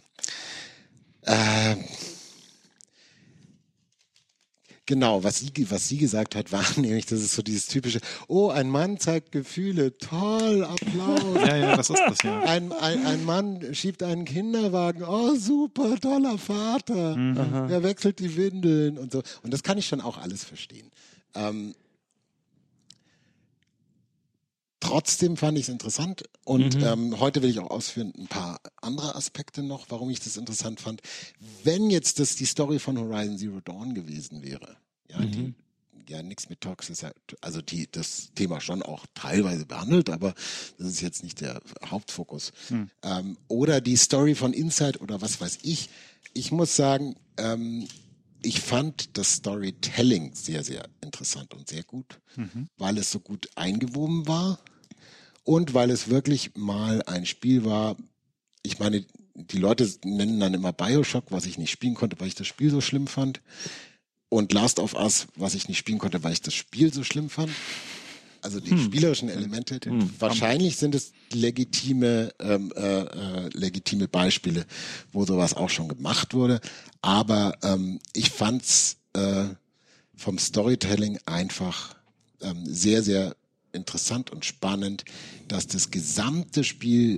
Genau, was sie gesagt hat, war nämlich, das ist so dieses typische, oh, ein Mann zeigt Gefühle, toll, Applaus. Ja, das ist das, ja. Ein Mann schiebt einen Kinderwagen, oh, super, toller Vater. Er wechselt die Windeln und so. Und das kann ich schon auch alles verstehen. trotzdem fand ich es interessant und heute will ich auch ausführen ein paar andere Aspekte noch, warum ich das interessant fand. Wenn jetzt das die Story von Horizon Zero Dawn gewesen wäre, ja, die ja nichts mit Tox ist, also die das Thema schon auch teilweise behandelt, aber das ist jetzt nicht der Hauptfokus. Oder die Story von Inside oder was weiß ich. Ich muss sagen, ich fand das Storytelling sehr, sehr interessant und sehr gut, weil es so gut eingewoben war und weil es wirklich mal ein Spiel war. Ich meine, die Leute nennen dann immer BioShock, was ich nicht spielen konnte, weil ich das Spiel so schlimm fand. Und Last of Us, was ich nicht spielen konnte, weil ich das Spiel so schlimm fand. Also die spielerischen Elemente. Wahrscheinlich sind es legitime Beispiele, wo sowas auch schon gemacht wurde. Aber ich fand's vom Storytelling einfach sehr, sehr interessant und spannend, dass das gesamte Spiel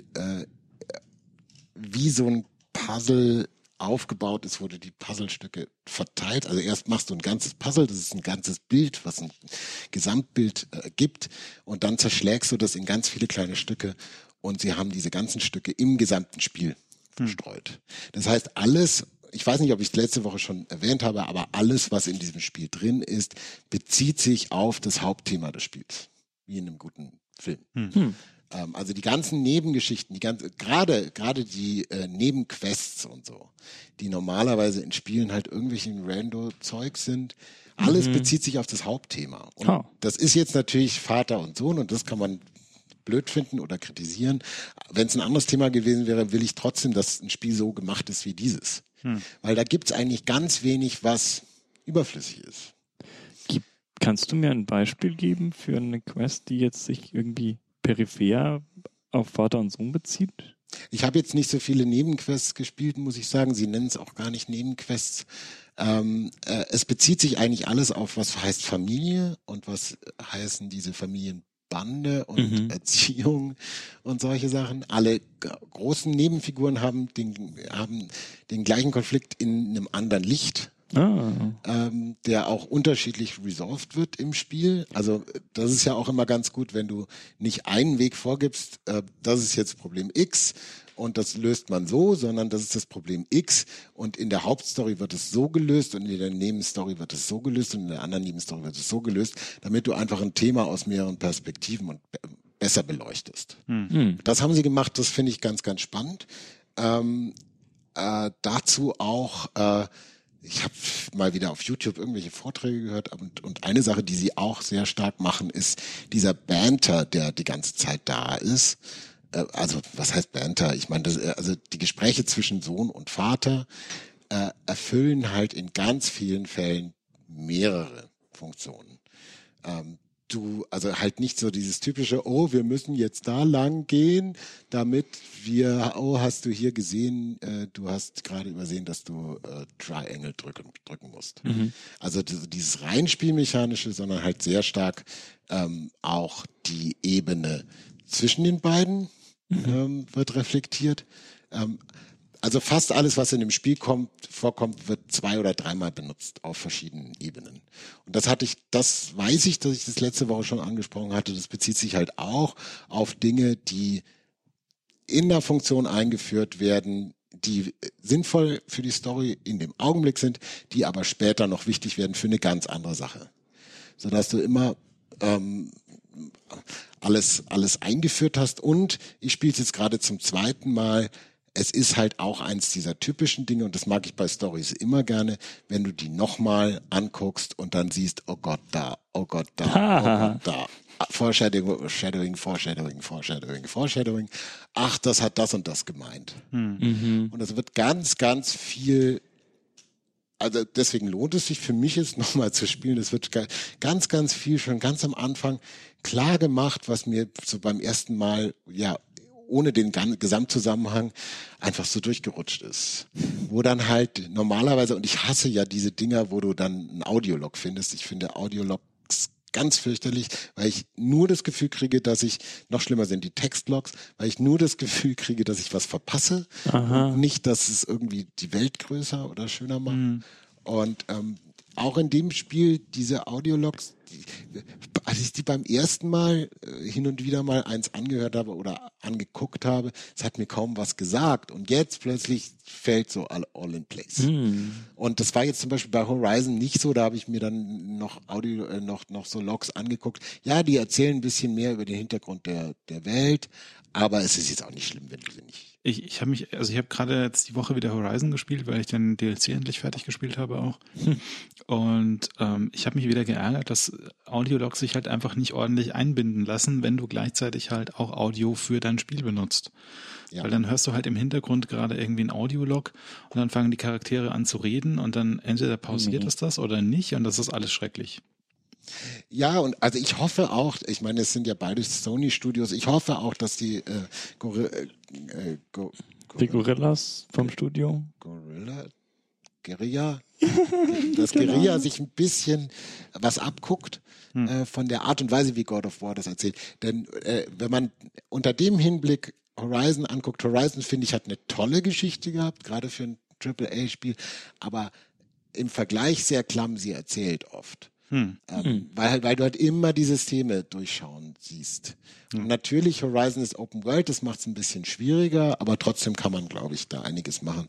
wie so ein Puzzle aufgebaut ist, wo du die Puzzlestücke verteilt. Also erst machst du ein ganzes Puzzle, das ist ein ganzes Bild, was ein Gesamtbild gibt, und dann zerschlägst du das in ganz viele kleine Stücke und sie haben diese ganzen Stücke im gesamten Spiel verstreut. Das heißt, alles, ich weiß nicht, ob ich es letzte Woche schon erwähnt habe, aber alles, was in diesem Spiel drin ist, bezieht sich auf das Hauptthema des Spiels, wie in einem guten Film. Also die ganzen Nebengeschichten, gerade die Nebenquests und so, die normalerweise in Spielen halt irgendwelchen Rando-Zeug sind, alles bezieht sich auf das Hauptthema. Und das ist jetzt natürlich Vater und Sohn und das kann man blöd finden oder kritisieren. Wenn es ein anderes Thema gewesen wäre, will ich trotzdem, dass ein Spiel so gemacht ist wie dieses. Weil da gibt's eigentlich ganz wenig, was überflüssig ist. Kannst du mir ein Beispiel geben für eine Quest, die jetzt sich irgendwie peripher auf Vater und Sohn bezieht? Ich habe jetzt nicht so viele Nebenquests gespielt, muss ich sagen. Sie nennen es auch gar nicht Nebenquests. Es bezieht sich eigentlich alles auf, was heißt Familie und was heißen diese Familienbande und Erziehung und solche Sachen. Alle großen Nebenfiguren haben den gleichen Konflikt in einem anderen Licht. Der auch unterschiedlich resolved wird im Spiel. Also das ist ja auch immer ganz gut, wenn du nicht einen Weg vorgibst, das ist jetzt Problem X und das löst man so, sondern das ist das Problem X und in der Hauptstory wird es so gelöst und in der Nebenstory wird es so gelöst und in der anderen Nebenstory wird es so gelöst, damit du einfach ein Thema aus mehreren Perspektiven und besser beleuchtest. Das haben sie gemacht, das finde ich ganz, ganz spannend. Dazu auch ich habe mal wieder auf YouTube irgendwelche Vorträge gehört und eine Sache, die sie auch sehr stark machen, ist dieser Banter, der die ganze Zeit da ist. Also was heißt Banter? Ich meine, also die Gespräche zwischen Sohn und Vater erfüllen halt in ganz vielen Fällen mehrere Funktionen. Also halt nicht so dieses typische, oh, wir müssen jetzt da lang gehen, damit hast du hier gesehen, du hast gerade übersehen, dass du Triangle drücken musst. Also dieses rein Spielmechanische, sondern halt sehr stark auch die Ebene zwischen den beiden wird reflektiert. Also fast alles, was in dem Spiel vorkommt, wird 2- oder 3-mal benutzt auf verschiedenen Ebenen. Und das weiß ich, dass ich das letzte Woche schon angesprochen hatte. Das bezieht sich halt auch auf Dinge, die in der Funktion eingeführt werden, die sinnvoll für die Story in dem Augenblick sind, die aber später noch wichtig werden für eine ganz andere Sache. Sodass du immer alles eingeführt hast. Und ich spiele es jetzt gerade zum 2. Mal. Es ist halt auch eins dieser typischen Dinge und das mag ich bei Storys immer gerne, wenn du die nochmal anguckst und dann siehst, oh Gott, da, oh Gott, da, oh Gott, da. Foreshadowing. Ach, das hat das und das gemeint. Und es wird ganz, ganz viel, also deswegen lohnt es sich für mich jetzt nochmal zu spielen. Es wird ganz, ganz viel schon ganz am Anfang klar gemacht, was mir so beim ersten Mal, ja, ohne den Gesamtzusammenhang einfach so durchgerutscht ist. Wo dann halt normalerweise, und ich hasse ja diese Dinger, wo du dann ein Audiolog findest. Ich finde Audiologs ganz fürchterlich, weil ich nur das Gefühl kriege, dass ich, noch schlimmer sind die Textlogs, weil ich nur das Gefühl kriege, dass ich was verpasse. Und nicht, dass es irgendwie die Welt größer oder schöner macht. Und auch in dem Spiel, diese Audiologs, als ich die beim ersten Mal hin und wieder mal eins angehört habe oder angeguckt habe, es hat mir kaum was gesagt. Und jetzt plötzlich fällt so all in place. Und das war jetzt zum Beispiel bei Horizon nicht so, da habe ich mir dann noch noch so Logs angeguckt. Ja, die erzählen ein bisschen mehr über den Hintergrund der Welt, aber es ist jetzt auch nicht schlimm, wenn du sie nicht. Ich habe gerade jetzt die Woche wieder Horizon gespielt, weil ich den DLC endlich fertig gespielt habe auch. Und ich habe mich wieder geärgert, dass Audiologs sich halt einfach nicht ordentlich einbinden lassen, wenn du gleichzeitig halt auch Audio für dein Spiel benutzt. Ja. Weil dann hörst du halt im Hintergrund gerade irgendwie ein Audiolog und dann fangen die Charaktere an zu reden und dann entweder pausiert es das oder nicht und das ist alles schrecklich. Ja, und also ich hoffe auch, ich meine, es sind ja beide Sony-Studios, ich hoffe auch, dass die die Gorillas vom Studio. Guerilla, dass Guerilla sich ein bisschen was abguckt von der Art und Weise, wie God of War das erzählt. Denn wenn man unter dem Hinblick Horizon anguckt, Horizon, finde ich, hat eine tolle Geschichte gehabt, gerade für ein AAA-Spiel, aber im Vergleich sehr clumsy erzählt oft. Weil du halt immer die Systeme durchschauen siehst. Und natürlich, Horizon ist Open World, das macht es ein bisschen schwieriger, aber trotzdem kann man, glaube ich, da einiges machen.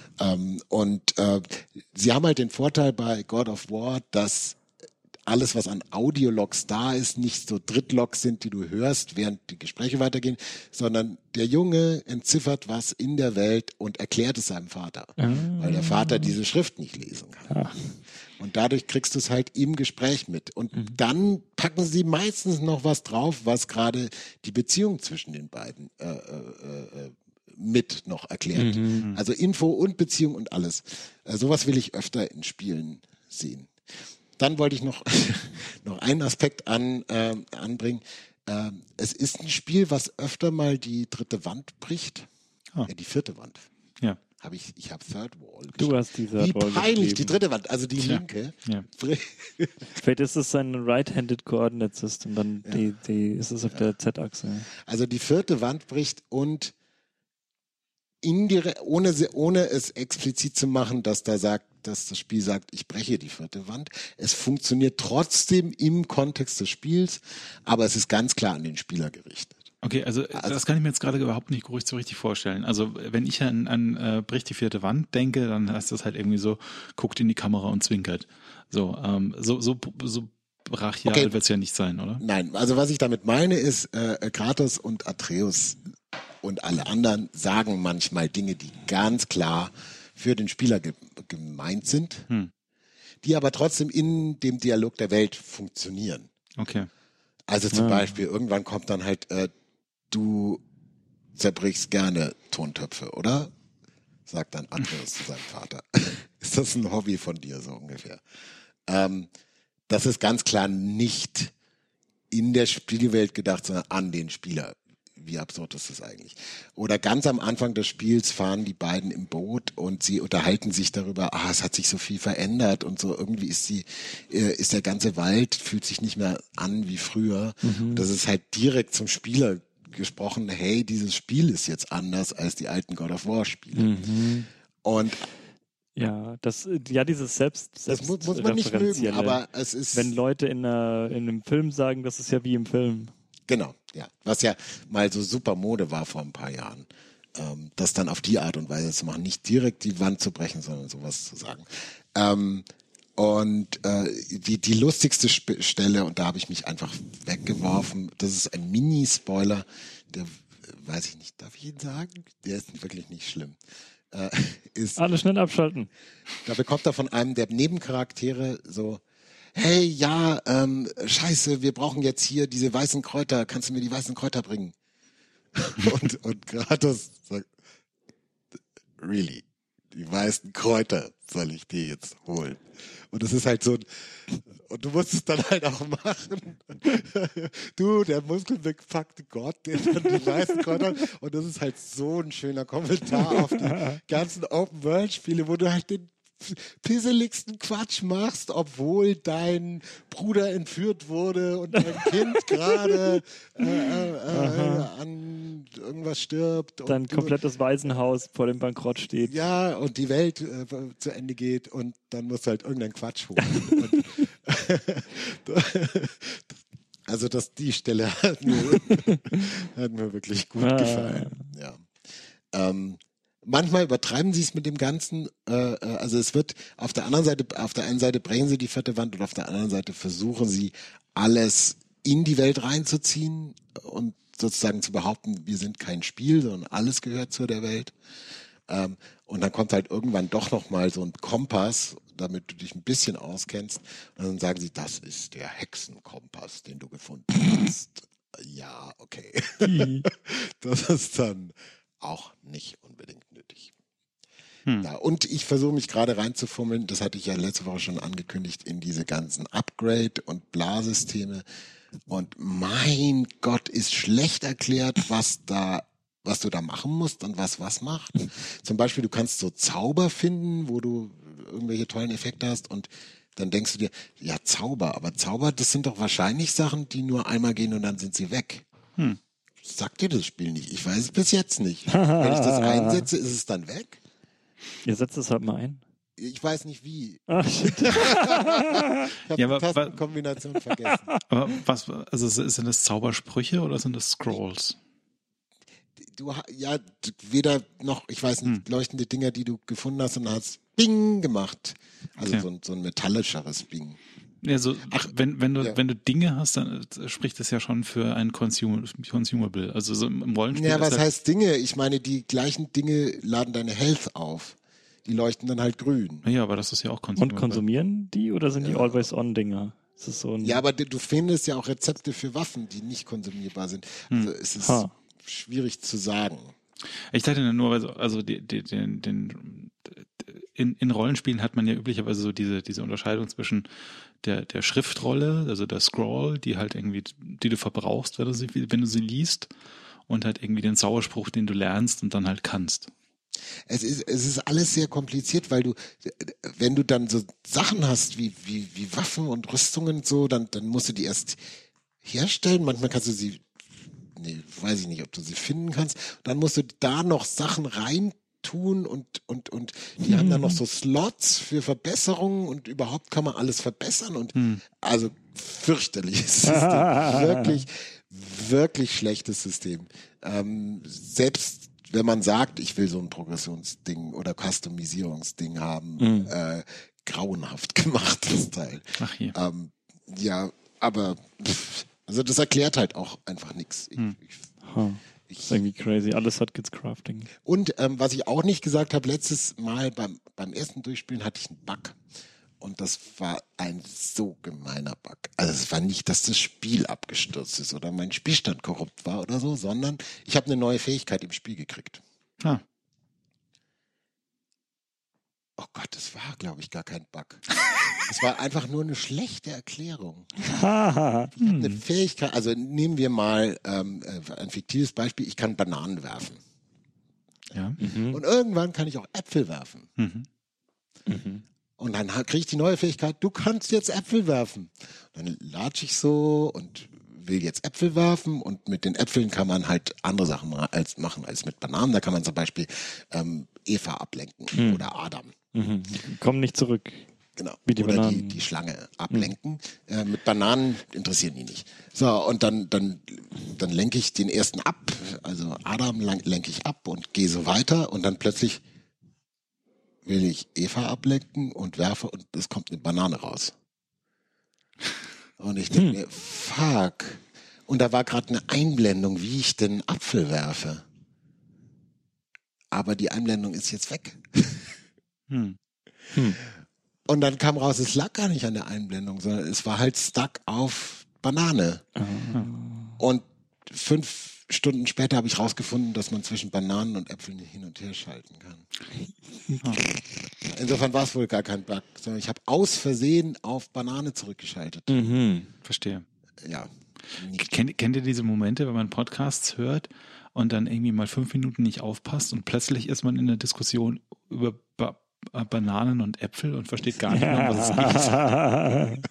Sie haben halt den Vorteil bei God of War, dass alles, was an Audiologs da ist, nicht so Drittlogs sind, die du hörst, während die Gespräche weitergehen, sondern der Junge entziffert was in der Welt und erklärt es seinem Vater, weil der Vater diese Schrift nicht lesen kann. Ja. Und dadurch kriegst du es halt im Gespräch mit. Und dann packen sie meistens noch was drauf, was gerade die Beziehung zwischen den beiden mit noch erklärt. Also Info und Beziehung und alles. Sowas will ich öfter in Spielen sehen. Dann wollte ich noch einen Aspekt anbringen. Es ist ein Spiel, was öfter mal die dritte Wand bricht. Die vierte Wand. Ja. Ich habe Third Wall. Du hast die Third Wall peinlich, die dritte Wand, also die linke. Ja. Vielleicht ist es ein Right-Handed Coordinate System, dann ist es auf der Z-Achse. Also die vierte Wand bricht und indirekt, ohne es explizit zu machen, dass das Spiel sagt, ich breche die vierte Wand. Es funktioniert trotzdem im Kontext des Spiels, aber es ist ganz klar an den Spieler gerichtet. Okay, also das kann ich mir jetzt gerade überhaupt nicht so richtig vorstellen. Also wenn ich an bricht die vierte Wand denke, dann heißt das halt irgendwie so, guckt in die Kamera und zwinkert. So brachial wird es ja nicht sein, oder? Nein, also was ich damit meine ist, Kratos und Atreus und alle anderen sagen manchmal Dinge, die ganz klar für den Spieler gemeint sind, die aber trotzdem in dem Dialog der Welt funktionieren. Okay. Also zum Beispiel, irgendwann kommt dann halt, du zerbrichst gerne Tontöpfe, oder? Sagt dann Atreus zu seinem Vater. Ist das ein Hobby von dir, so ungefähr? Das ist ganz klar nicht in der Spielwelt gedacht, sondern an den Spieler. Wie absurd ist das eigentlich? Oder ganz am Anfang des Spiels fahren die beiden im Boot und sie unterhalten sich darüber, es hat sich so viel verändert und so irgendwie ist der ganze Wald, fühlt sich nicht mehr an wie früher. Das ist halt direkt zum Spieler gesprochen, hey, dieses Spiel ist jetzt anders als die alten God of War Spiele. Und dieses Selbst das muss man nicht mögen, aber es ist, wenn Leute in einem Film sagen, das ist ja wie im Film. Genau, ja. Was ja mal so super Mode war vor ein paar Jahren. Das dann auf die Art und Weise zu machen. Nicht direkt die Wand zu brechen, sondern sowas zu sagen. Die lustigste Stelle, und da habe ich mich einfach weggeworfen, das ist ein Mini-Spoiler, der, weiß ich nicht, darf ich ihn sagen? Der ist wirklich nicht schlimm. Alle schnell abschalten. Da bekommt er von einem der Nebencharaktere so, hey, ja, scheiße, wir brauchen jetzt hier diese weißen Kräuter, kannst du mir die weißen Kräuter bringen? und Kratos sagt, really, die weißen Kräuter soll ich dir jetzt holen? Und das ist halt so, und du musst es dann halt auch machen. Du, der muskelbepackte Gott, der dann die weißen Kräuter, und das ist halt so ein schöner Kommentar auf die ganzen Open-World-Spiele, wo du halt den pisseligsten Quatsch machst, obwohl dein Bruder entführt wurde und dein Kind gerade an irgendwas stirbt. Dein und komplettes Waisenhaus vor dem Bankrott steht. Ja, und die Welt zu Ende geht und dann musst du halt irgendeinen Quatsch holen. Also die Stelle hat mir wirklich gut gefallen. Ja. Manchmal übertreiben sie es mit dem Ganzen. Also es wird auf der einen Seite brechen sie die vierte Wand und auf der anderen Seite versuchen sie alles in die Welt reinzuziehen und sozusagen zu behaupten, wir sind kein Spiel, sondern alles gehört zu der Welt. Und dann kommt halt irgendwann doch nochmal so ein Kompass, damit du dich ein bisschen auskennst. Und dann sagen sie, das ist der Hexenkompass, den du gefunden hast. Ja, okay. Das ist dann auch nicht unbedingt nötig. Ja, und ich versuche mich gerade reinzufummeln, das hatte ich ja letzte Woche schon angekündigt, in diese ganzen Upgrade- und Blasysteme. Und mein Gott, ist schlecht erklärt, was du da machen musst und was macht. Zum Beispiel, du kannst so Zauber finden, wo du irgendwelche tollen Effekte hast und dann denkst du dir, ja, Zauber, das sind doch wahrscheinlich Sachen, die nur einmal gehen und dann sind sie weg. Sagt dir das Spiel nicht. Ich weiß es bis jetzt nicht. Wenn ich das einsetze, ist es dann weg? Ihr setzt es halt mal ein. Ich weiß nicht wie. Ach, shit. Ich habe die Tastenkombination vergessen. Aber sind das Zaubersprüche oder sind das Scrolls? Weder noch, ich weiß nicht, leuchtende Dinger, die du gefunden hast und hast Bing gemacht. Also okay. so ein metallischeres Bing. Ja, wenn du Dinge hast, dann spricht das ja schon für ein Consumable. Also so im Rollenspiel. Ja, was heißt Dinge? Ich meine, die gleichen Dinge laden deine Health auf. Die leuchten dann halt grün. Ja, aber das ist ja auch Consumable. Und konsumieren die oder sind die Always-On-Dinger? Ja, aber du findest ja auch Rezepte für Waffen, die nicht konsumierbar sind. Also es ist schwierig zu sagen. Ich dachte nur, also in Rollenspielen hat man ja üblicherweise so diese Unterscheidung zwischen der Schriftrolle, also der Scroll, die halt irgendwie, die du verbrauchst, wenn du sie liest, und halt irgendwie den Zauberspruch, den du lernst und dann halt kannst. Es ist alles sehr kompliziert, weil wenn du dann so Sachen hast wie Waffen und Rüstungen und so, dann musst du die erst herstellen. Manchmal kannst du sie, weiß ich nicht, ob du sie finden kannst. Dann musst du da noch Sachen reintun und die haben dann noch so Slots für Verbesserungen und überhaupt kann man alles verbessern und also fürchterliches System. Wirklich, wirklich schlechtes System. Selbst wenn man sagt, ich will so ein Progressionsding oder Customisierungsding haben, grauenhaft gemacht, das Teil. Ach hier. Ja, aber also das erklärt halt auch einfach nichts. Das ist irgendwie crazy. Alles hat Kids Crafting. Und was ich auch nicht gesagt habe, letztes Mal beim ersten Durchspielen hatte ich einen Bug. Und das war ein so gemeiner Bug. Also es war nicht, dass das Spiel abgestürzt ist oder mein Spielstand korrupt war oder so, sondern ich habe eine neue Fähigkeit im Spiel gekriegt. Ah. Oh Gott, das war, glaube ich, gar kein Bug. Es war einfach nur eine schlechte Erklärung. Eine Fähigkeit, also nehmen wir mal ein fiktives Beispiel, ich kann Bananen werfen. Ja. Und irgendwann kann ich auch Äpfel werfen. Und dann kriege ich die neue Fähigkeit, du kannst jetzt Äpfel werfen. Dann latsche ich so und will jetzt Äpfel werfen und mit den Äpfeln kann man halt andere Sachen machen als mit Bananen. Da kann man zum Beispiel Eva ablenken oder Adam. Komm nicht zurück. Genau. Wie die oder Bananen. die Schlange ablenken. Mit Bananen interessieren die nicht. So, und dann lenke ich den ersten ab, also Adam lenke ich ab und gehe so weiter und dann plötzlich will ich Eva ablenken und werfe und es kommt eine Banane raus. Und ich denke mir, fuck. Und da war gerade eine Einblendung, wie ich den Apfel werfe. Aber die Einblendung ist jetzt weg. Und dann kam raus, es lag gar nicht an der Einblendung, sondern es war halt stuck auf Banane. Und 5 Stunden später habe ich rausgefunden, dass man zwischen Bananen und Äpfeln hin und her schalten kann. Insofern war es wohl gar kein Bug, sondern ich habe aus Versehen auf Banane zurückgeschaltet. Verstehe. Ja. Kennt ihr diese Momente, wenn man Podcasts hört und dann irgendwie mal 5 Minuten nicht aufpasst und plötzlich ist man in der Diskussion über Bananen und Äpfel und versteht gar nicht mehr, was es geht?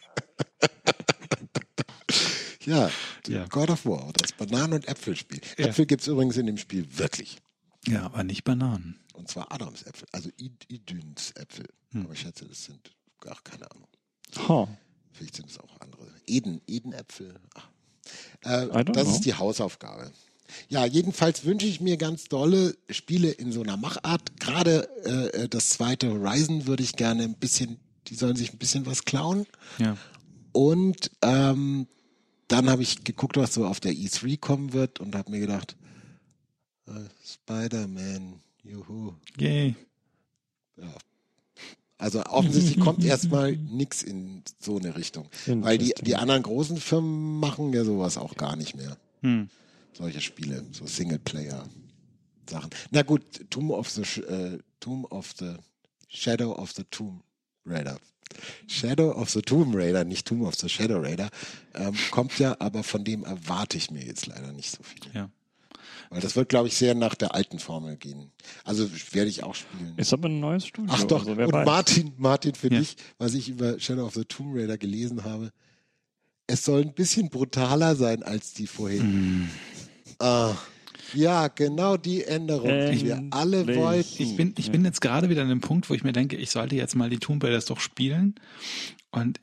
Ja, God of War, das Bananen- und Äpfelspiel. Ja. Äpfel gibt es übrigens in dem Spiel wirklich. Ja, aber nicht Bananen. Und zwar Adamsäpfel, also Idüns Äpfel. Aber ich schätze, das sind gar keine Ahnung. Vielleicht sind es auch andere. Edenäpfel. Das ist die Hausaufgabe. Ja, jedenfalls wünsche ich mir ganz dolle Spiele in so einer Machart. Gerade das zweite Horizon würde ich gerne ein bisschen, die sollen sich ein bisschen was klauen. Ja. Und dann habe ich geguckt, was so auf der E3 kommen wird und habe mir gedacht, Spider-Man, juhu. Yay. Ja. Also offensichtlich kommt erstmal nichts in so eine Richtung. Weil die anderen großen Firmen machen ja sowas auch gar nicht mehr. Solche Spiele, so Singleplayer-Sachen. Na gut, Shadow of the Tomb Raider. Shadow of the Tomb Raider, nicht Tomb of the Shadow Raider, kommt ja, aber von dem erwarte ich mir jetzt leider nicht so viel. Ja. Weil das wird, glaube ich, sehr nach der alten Formel gehen. Also werde ich auch spielen. Ist aber ein neues Studio. Ach doch, also, und weiß. Martin, für dich, was ich über Shadow of the Tomb Raider gelesen habe, es soll ein bisschen brutaler sein als die vorherigen. Ja, genau die Änderung, die wir alle wollten. Ich bin jetzt gerade wieder an dem Punkt, wo ich mir denke, ich sollte jetzt mal die Tomb Raiders doch spielen. Und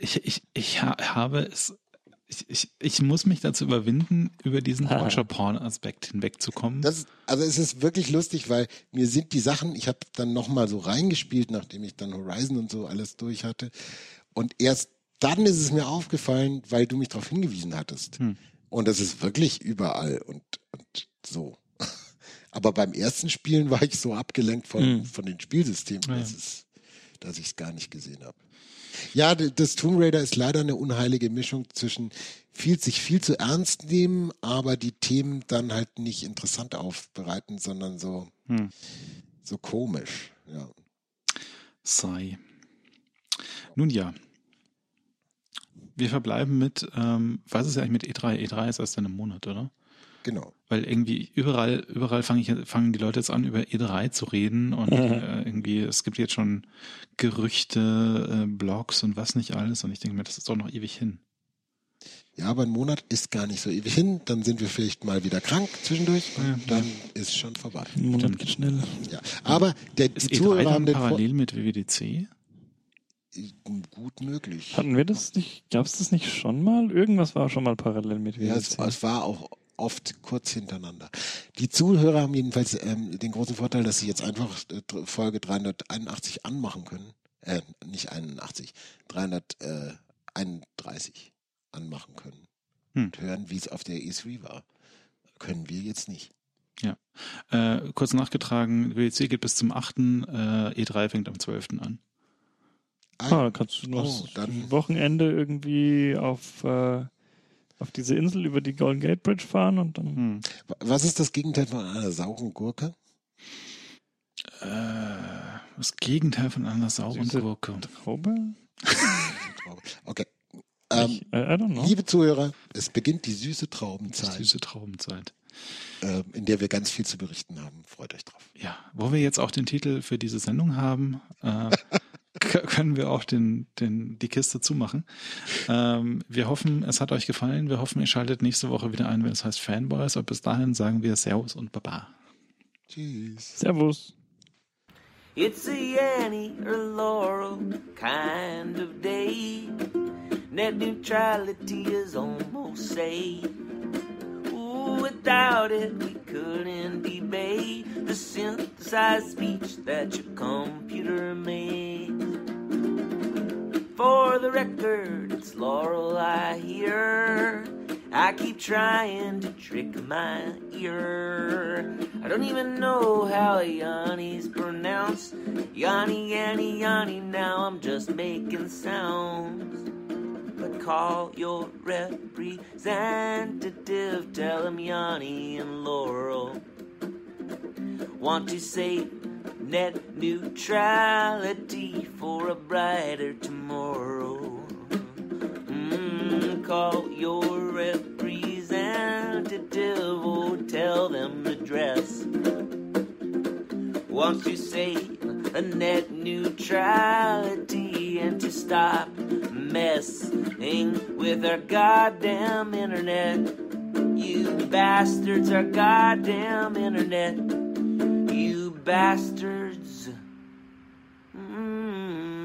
ich muss mich dazu überwinden, über diesen Torture-Porn-Aspekt hinwegzukommen. Also es ist wirklich lustig, weil mir sind die Sachen, ich habe dann nochmal so reingespielt, nachdem ich dann Horizon und so alles durch hatte. Und erst dann ist es mir aufgefallen, weil du mich darauf hingewiesen hattest. Und das ist wirklich überall und so. Aber beim ersten Spielen war ich so abgelenkt von den Spielsystemen, dass ich es gar nicht gesehen habe. Ja, das Tomb Raider ist leider eine unheilige Mischung zwischen sich viel zu ernst nehmen, aber die Themen dann halt nicht interessant aufbereiten, sondern so komisch. Ja. Sei. Nun ja. Wir verbleiben mit, was ist eigentlich mit E3? E3 ist erst in einem Monat, oder? Genau. Weil irgendwie überall fangen die Leute jetzt an, über E3 zu reden und irgendwie, es gibt jetzt schon Gerüchte, Blogs und was nicht alles und ich denke mir, das ist doch noch ewig hin. Ja, aber ein Monat ist gar nicht so ewig hin, dann sind wir vielleicht mal wieder krank zwischendurch und dann ist schon vorbei. Ein Monat geht schnell. Ja, aber die E3 Zuhörer haben den parallel mit WWDC? Gut möglich. Hatten wir das nicht, gab es das nicht schon mal? Irgendwas war schon mal parallel mit WWDC. Ja, es war auch oft kurz hintereinander. Die Zuhörer haben jedenfalls den großen Vorteil, dass sie jetzt einfach Folge 381 anmachen können. Nicht 81, 331 anmachen können. Und hören, wie es auf der E3 war. Können wir jetzt nicht. Ja. Kurz nachgetragen, WWDC geht bis zum 8. E3 fängt am 12. an. Kannst du noch ein Wochenende irgendwie auf diese Insel über die Golden Gate Bridge fahren und dann. Was ist das Gegenteil von einer sauren Gurke? Das Gegenteil von einer sauren Gurke. Traube? Okay. I don't know. Liebe Zuhörer, es beginnt die süße Traubenzeit. Die süße Traubenzeit. In der wir ganz viel zu berichten haben. Freut euch drauf. Ja, wo wir jetzt auch den Titel für diese Sendung haben, können wir auch die Kiste zumachen. Wir hoffen, es hat euch gefallen. Wir hoffen, ihr schaltet nächste Woche wieder ein, wenn es heißt Fanboys. Und bis dahin sagen wir Servus und Baba. Tschüss. Servus. It's a Yanny or Laurel kind of day. Net neutrality is almost safe. Without it, we couldn't debate the synthesized speech that your computer made. For the record, it's Laurel I hear. I keep trying to trick my ear. I don't even know how Yanni's pronounced. Yanni, Yanni, Yanni, now I'm just making sounds. But call your representative, tell him Yanni and Laurel want to save net neutrality for a brighter tomorrow. Call your representative, oh, tell them the dress wants to save a net neutrality and to stop messing with our goddamn internet. You bastards, our goddamn internet. You bastards.